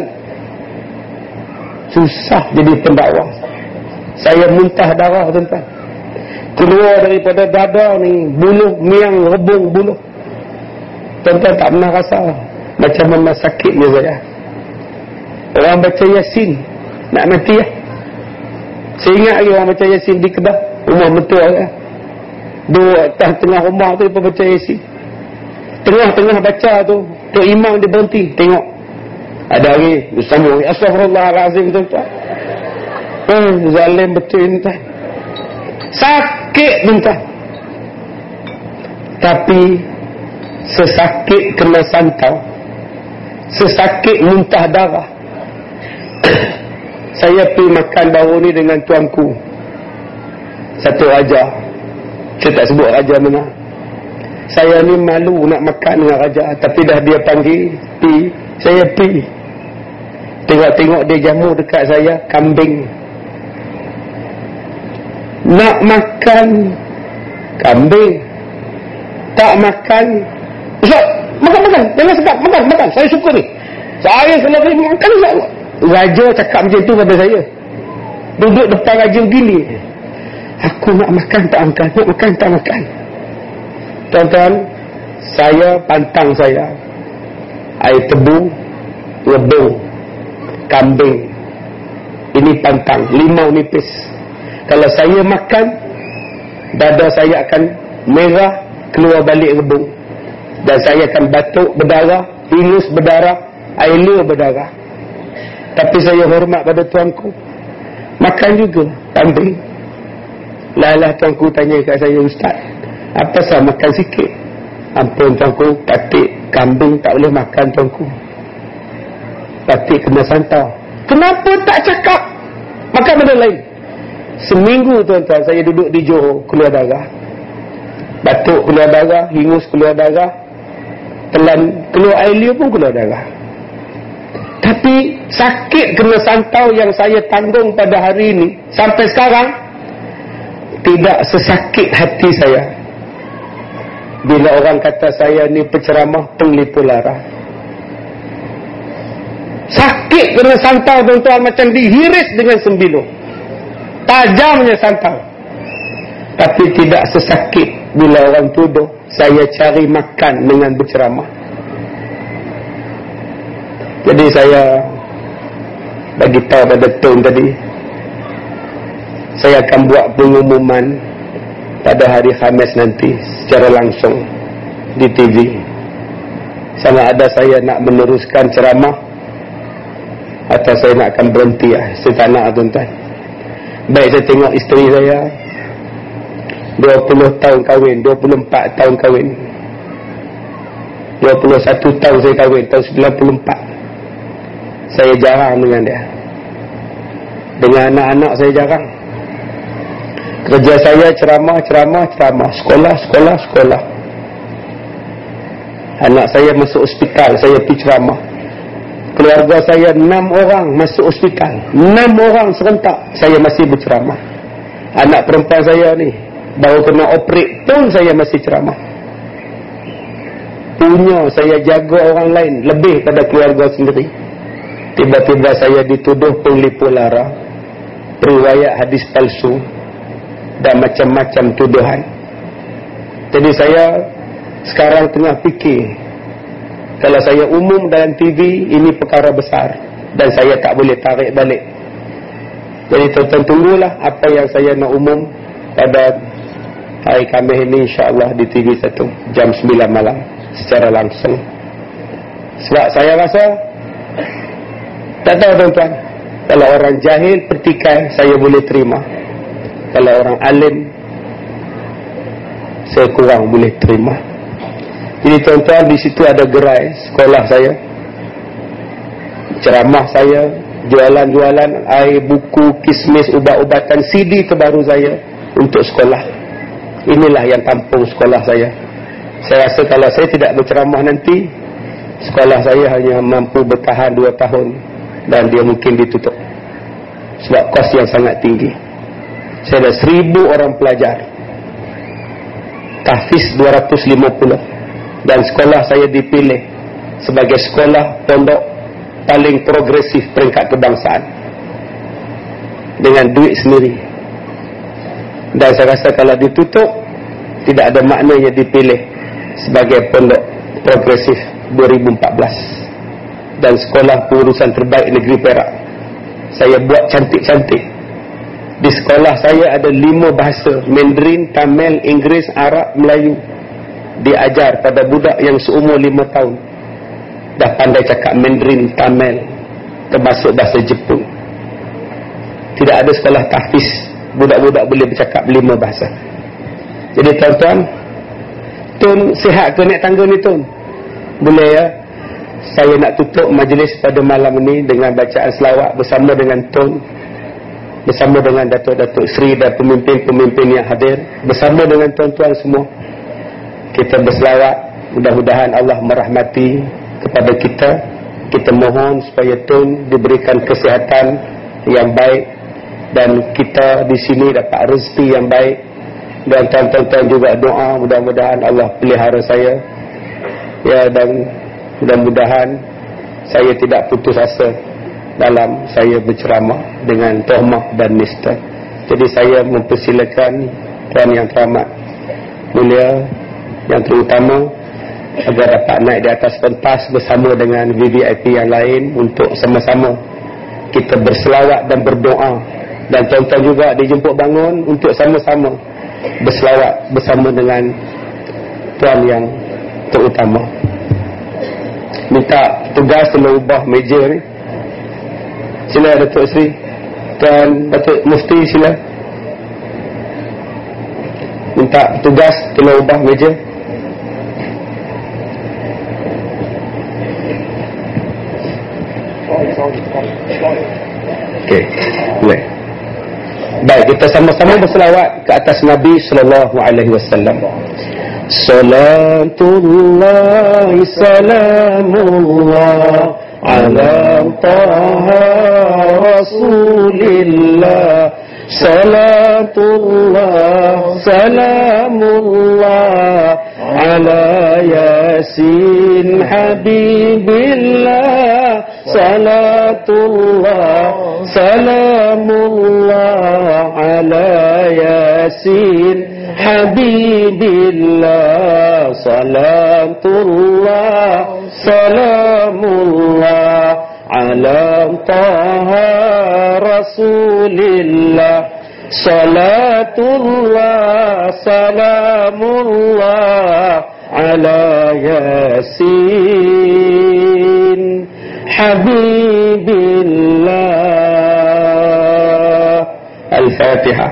Susah jadi pendakwah. Saya muntah darah tuan-tuan. Keluar daripada dada ni buluh miang rebung buluh. Tuan-tuan tak pernah rasa macam mana sakitnya saya. Orang baca Yasin nak mati ya. Saya ingat lagi orang baca Yasin di Kedah, rumah mentua ya. Dua atas tengah rumah tu dia baca Yasin. Tengah-tengah baca tu, Tok Imam dia berhenti tengok. Ada lagi bersama Astagfirullahalazim tuan-tuan. Eh, zalim betul ni tuan. Sakit tuan. Tapi sesakit kena santau, sesakit muntah darah. Saya pergi makan baru ni dengan tuanku, satu raja. Saya tak sebut raja mana. Saya ni malu nak makan dengan raja, tapi dah dia panggil pi, saya pi. Tengok-tengok dia jamu dekat saya kambing. Nak makan kambing, tak makan. Ustaz, makan-makan, jangan sedap, makan, makan. Saya suka ni. Saya selagi makan Allah. Raja cakap macam tu pada saya. Duduk depan raja gini. Aku nak makan tak makan, nak makan tak makan. Tuan-tuan, saya pantang saya air tebu, rebung, kambing. Ini pantang, limau nipis. Kalau saya makan, dada saya akan merah, keluar balik rebung. Dan saya akan batuk berdarah, ingus berdarah, air liur berdarah. Tapi saya hormat pada tuanku. Makan juga kambing. Lalah tuanku tanya kat saya, Ustaz, apa sah makan sikit? Ampun tuanku, batik kambing tak boleh makan tuanku. Batik kena santau. Kenapa tak cakap makan benda lain? Seminggu tuan-tuan saya duduk di Johor, keluar darah. Batuk keluar darah, hingus keluar darah, telan keluar air liur pun keluar darah. Tapi sakit kena santau yang saya tanggung pada hari ini sampai sekarang tidak sesakit hati saya bila orang kata saya ni penceramah penglipu lara. Sakit kena santau tuan-tuan, macam dihiris dengan sembilu. Tajamnya santau. Tapi tidak sesakit bila orang tuduh saya cari makan dengan berceramah. Jadi saya bagi tahu pada Tun tadi, saya akan buat pengumuman pada hari Khamis nanti secara langsung di T V. Sama ada saya nak meneruskan ceramah atau saya nak akan berhenti lah. Saya tak nak tuan-tuan. Baik saya tengok isteri saya dua puluh tahun kahwin, dua puluh empat tahun kahwin, dua puluh satu tahun saya kahwin, tahun sembilan puluh empat. Saya jarang dengan dia. Dengan anak-anak saya jarang. Kerja saya ceramah, ceramah, ceramah, sekolah, sekolah, sekolah. Anak saya masuk hospital, saya pergi ceramah. Keluarga saya enam orang masuk hospital, enam orang serentak, saya masih berceramah. Anak perempuan saya ni baru kena operate pun saya masih ceramah. Punya saya jaga orang lain lebih pada keluarga sendiri. Tiba-tiba saya dituduh penglipu lara, riwayat hadis palsu dan macam-macam tuduhan. Jadi saya sekarang tengah fikir, kalau saya umum dalam T V, ini perkara besar dan saya tak boleh tarik balik. Jadi tuan-tuan tunggulah apa yang saya nak umum pada hari Khamis ini, insya-Allah di T V satu jam sembilan malam secara langsung. Sebab saya rasa, tak tahu tuan-tuan, kalau orang jahil petikai saya boleh terima, kalau orang alim saya kurang boleh terima. Jadi tuan-tuan, di situ ada gerai sekolah saya, ceramah saya, jualan-jualan air, buku, kismis, ubat-ubatan, C D terbaru saya untuk sekolah. Inilah yang tampung sekolah saya. Saya rasa kalau saya tidak berceramah nanti, sekolah saya hanya mampu bertahan dua tahun dan dia mungkin ditutup sebab kos yang sangat tinggi. Saya ada seribu orang pelajar, tahfiz dua ratus lima puluh, dan sekolah saya dipilih sebagai sekolah pondok paling progresif peringkat kebangsaan dengan duit sendiri. Dan saya rasa kalau ditutup, tidak ada maknanya dipilih sebagai pondok progresif dua ribu empat belas. Dan sekolah pengurusan terbaik negeri Perak saya buat cantik-cantik. Di sekolah saya ada lima bahasa, Mandarin, Tamil, Inggeris, Arab, Melayu. Diajar pada budak yang seumur lima tahun dah pandai cakap Mandarin, Tamil, termasuk bahasa Jepun. Tidak ada sekolah tahfiz budak-budak boleh bercakap lima bahasa. Jadi tuan-tuan, Tun sihat ke naik tangga ni Tun? Boleh ya? Saya nak tutup majlis pada malam ini dengan bacaan selawat bersama dengan Tun, bersama dengan Datuk-Datuk Seri dan pemimpin-pemimpin yang hadir, bersama dengan tuan-tuan semua. Kita berselawat, mudah-mudahan Allah merahmati kepada kita. Kita mohon supaya Tun diberikan kesihatan yang baik dan kita di sini dapat rezeki yang baik. Dan tuan-tuan juga doa mudah-mudahan Allah pelihara saya. Ya, dan mudah-mudahan saya tidak putus asa dalam saya berceramah dengan tohmah dan nista. Jadi saya mempersilakan tuan yang teramat mulia, yang terutama, agar dapat naik di atas pentas bersama dengan V V I P yang lain untuk sama-sama kita berselawat dan berdoa. Dan tuan-tuan juga dijemput bangun untuk sama-sama berselawat bersama dengan tuan yang terutama. Minta tugas tolong ubah meja ni. Sila Datuk Seri, Tuan Datuk Mufti, sila. Minta tugas tolong ubah meja. Baik, kita sama-sama berselawat ke atas Nabi sallallahu alaihi wasallam. Salatullah salamullah ala taha rasulillah. Salatullah salamullah ala yasin habibillah. Salatullah salamullah ala yasin habibillah. Salatullah salamullah ala taha rasulillah. Salatullah salamullah ala yasin habibillah. Al-Fatihah.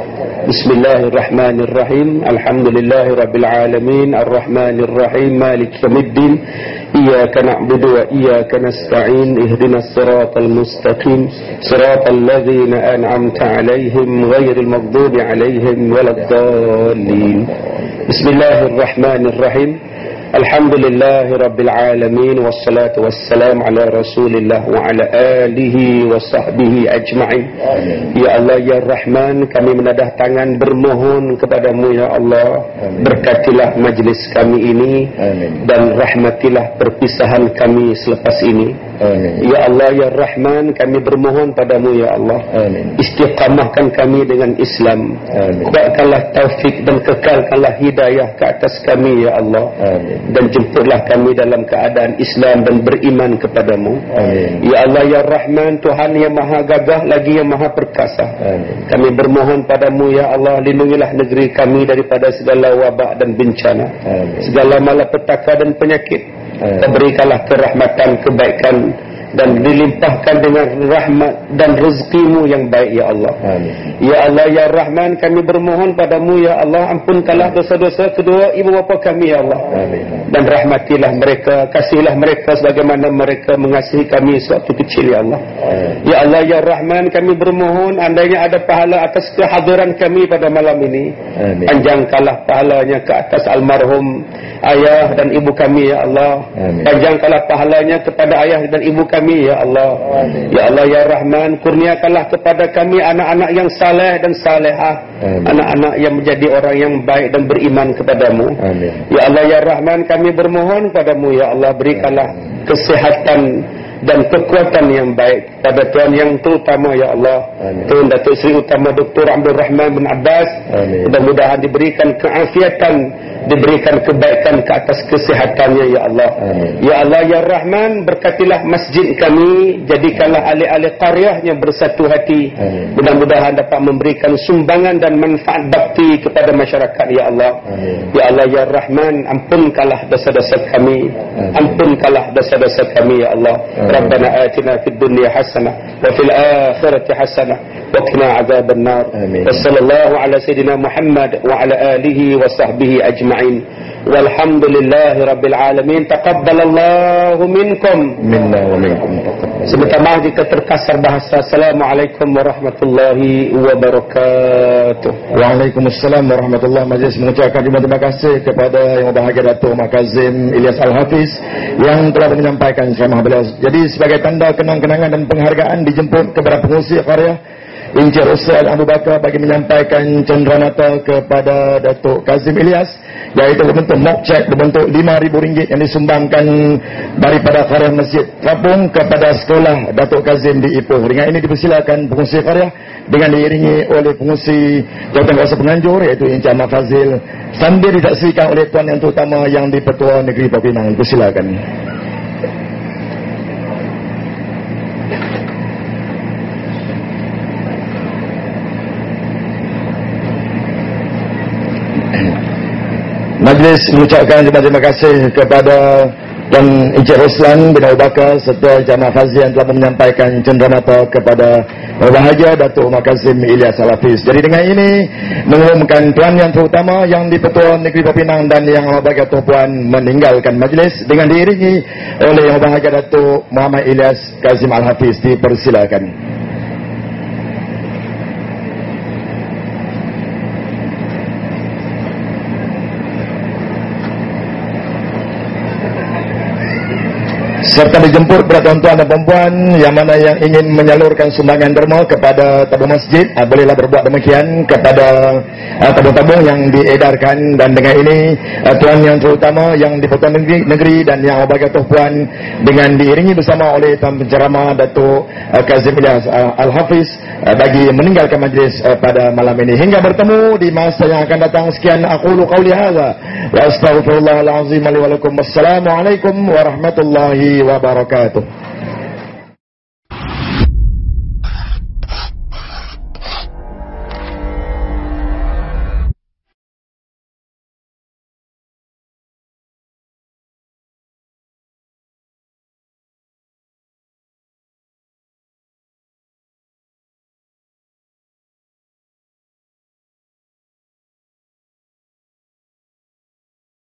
Bismillahirrahmanirrahim. Alhamdulillahi rabbil alamin, arrahmanir rahim, maliki yaumiddin. Iyyaka na'budu wa iyyaka nasta'in. Ihdinas siratal mustaqim, siratal ladzina an'amta 'alaihim ghairil maghdubi 'alaihim waladdallin. Bismillahirrahmanirrahim. Alhamdulillahi rabbil alamin, wassalatu wassalamu ala rasulillah wa ala alihi wa sahbihi ajma'in. Ya Allah ya Rahman, kami menadah tangan bermohon kepadamu ya Allah. Amin. Berkatilah majlis kami ini. Amin. Dan rahmatilah perpisahan kami selepas ini. Amin. Ya Allah ya Rahman, kami bermohon padamu ya Allah. Amin. Istiqamahkan kami dengan Islam. Kuatkanlah taufik dan kekalkanlah hidayah ke atas kami ya Allah. Amin. Dan jemputlah kami dalam keadaan Islam dan beriman kepadamu. Amin. Ya Allah ya Rahman, Tuhan yang maha gagah lagi yang maha perkasa. Amin. Kami bermohon padamu ya Allah, lindungilah negeri kami daripada segala wabak dan bencana. Amin. Segala malapetaka dan penyakit. Amin. Berikanlah kerahmatan, kebaikan dan dilimpahkan dengan rahmat dan rezekimu yang baik ya Allah. Amin. Ya Allah ya Rahman, kami bermohon padamu ya Allah, ampunkanlah dosa-dosa kedua ibu bapa kami ya Allah. Amin. Dan rahmatilah mereka, kasihilah mereka sebagaimana mereka mengasihi kami sewaktu kecil ya Allah. Amin. Ya Allah ya Rahman, kami bermohon andainya ada pahala atas kehadiran kami pada malam ini. Amin. Panjangkanlah pahalanya ke atas almarhum ayah dan ibu kami ya Allah. Amin. Panjangkanlah pahalanya kepada ayah dan ibu kami ya Allah. Amin. Ya Allah ya Rahman, kurniakanlah kepada kami anak-anak yang saleh dan salehah. Anak-anak yang menjadi orang yang baik dan beriman kepadamu. Amin. Ya Allah ya Rahman, kami bermohon padamu ya Allah, berikanlah Amin. Kesehatan dan kekuatan yang baik pada Tuhan yang terutama ya Allah. Tuhan Datuk Seri Utama Doktor Abdul Rahman bin Abbas. Amin. Mudah-mudahan diberikan keafiatan, diberikan kebaikan ke atas kesehatannya ya Allah. Amin. Ya Allah ya Rahman, berkatilah masjid kami, jadikanlah ahli-ahli qaryahnya bersatu hati. Amin. Mudah-mudahan dapat memberikan sumbangan dan manfaat bakti kepada masyarakat ya Allah. Amin. Ya Allah ya Rahman, ampunkanlah dosa-dosa kami. Amin. Ampunkanlah dosa-dosa kami ya Allah. Amin. Rabbana atina fid dunya hasanah wa fil akhirati hasanah wa qina adzaban nar. Wa sallallahu ala sayidina Muhammad wa ala alihi wa sahbihi ajma'in. Walhamdulillahi rabbil alamin. Taqabbalallahu minkum minna wa minkum. Sebentar maaf jika terkasar bahasa. Assalamualaikum warahmatullahi wabarakatuh. Waalaikumsalam warahmatullahi wabarakatuh. Majlis mengucapkan terima kasih kepada yang berbahagia Datuk Makazim Ilyas Al-Hafiz yang telah menyampaikan ceramah beliau. Jadi sebagai tanda kenang-kenangan dan penghargaan dijemput kepada pengurus karya Encik Ustaz Abu Bakar bagi menyampaikan cenderanata kepada Datuk Kazim Ilyas, iaitu berbentuk mock check berbentuk lima ribu ringgit yang disumbangkan daripada karya Masjid Kampung kepada sekolah Datuk Kazim di Ipoh. Dengan ini dipersilakan pengurusi karya dengan diiringi oleh pengurusi Jawatankuasa Penganjur iaitu Encik Ahmad Fazil sambil disaksikan oleh Tuan Yang Terutama yang di-Pertua Negeri Pulau Pinang. Dipersilakan. Majlis mengucapkan terima kasih kepada Tuan Encik Roslan bin Abu Bakar serta Jamaah Fazil yang telah menyampaikan cenderanata kepada berbahagia Datuk Makazim Ilyas Al-Hafiz. Jadi dengan ini mengumumkan Tuan Yang Terutama yang di-Pertua Negeri Pulau Pinang dan yang berbahagia Tuan Puan meninggalkan majlis dengan diiringi oleh yang berbahagia Datuk Muhammad Ilyas Kazim Al-Hafiz. Dipersilakan. serta dijemput kepada tuan-tuan dan perempuan yang mana yang ingin menyalurkan sumbangan derma kepada tabung masjid, uh, bolehlah berbuat demikian kepada uh, tabung-tabung yang diedarkan. Dan dengan ini uh, tuan yang terutama yang di Pertuan Negeri, Negeri dan yang berbagai tuan puan dengan diiringi bersama oleh tuan penceramah Datuk uh, Kazim Ilyas uh, Al-Hafiz uh, bagi meninggalkan majlis uh, pada malam ini. Hingga bertemu di masa yang akan datang. Sekian aqulu qawli hadza wa astaghfirullahal azim li wa lakum. Wassalamualaikum warahmatullahi wabarakatuh.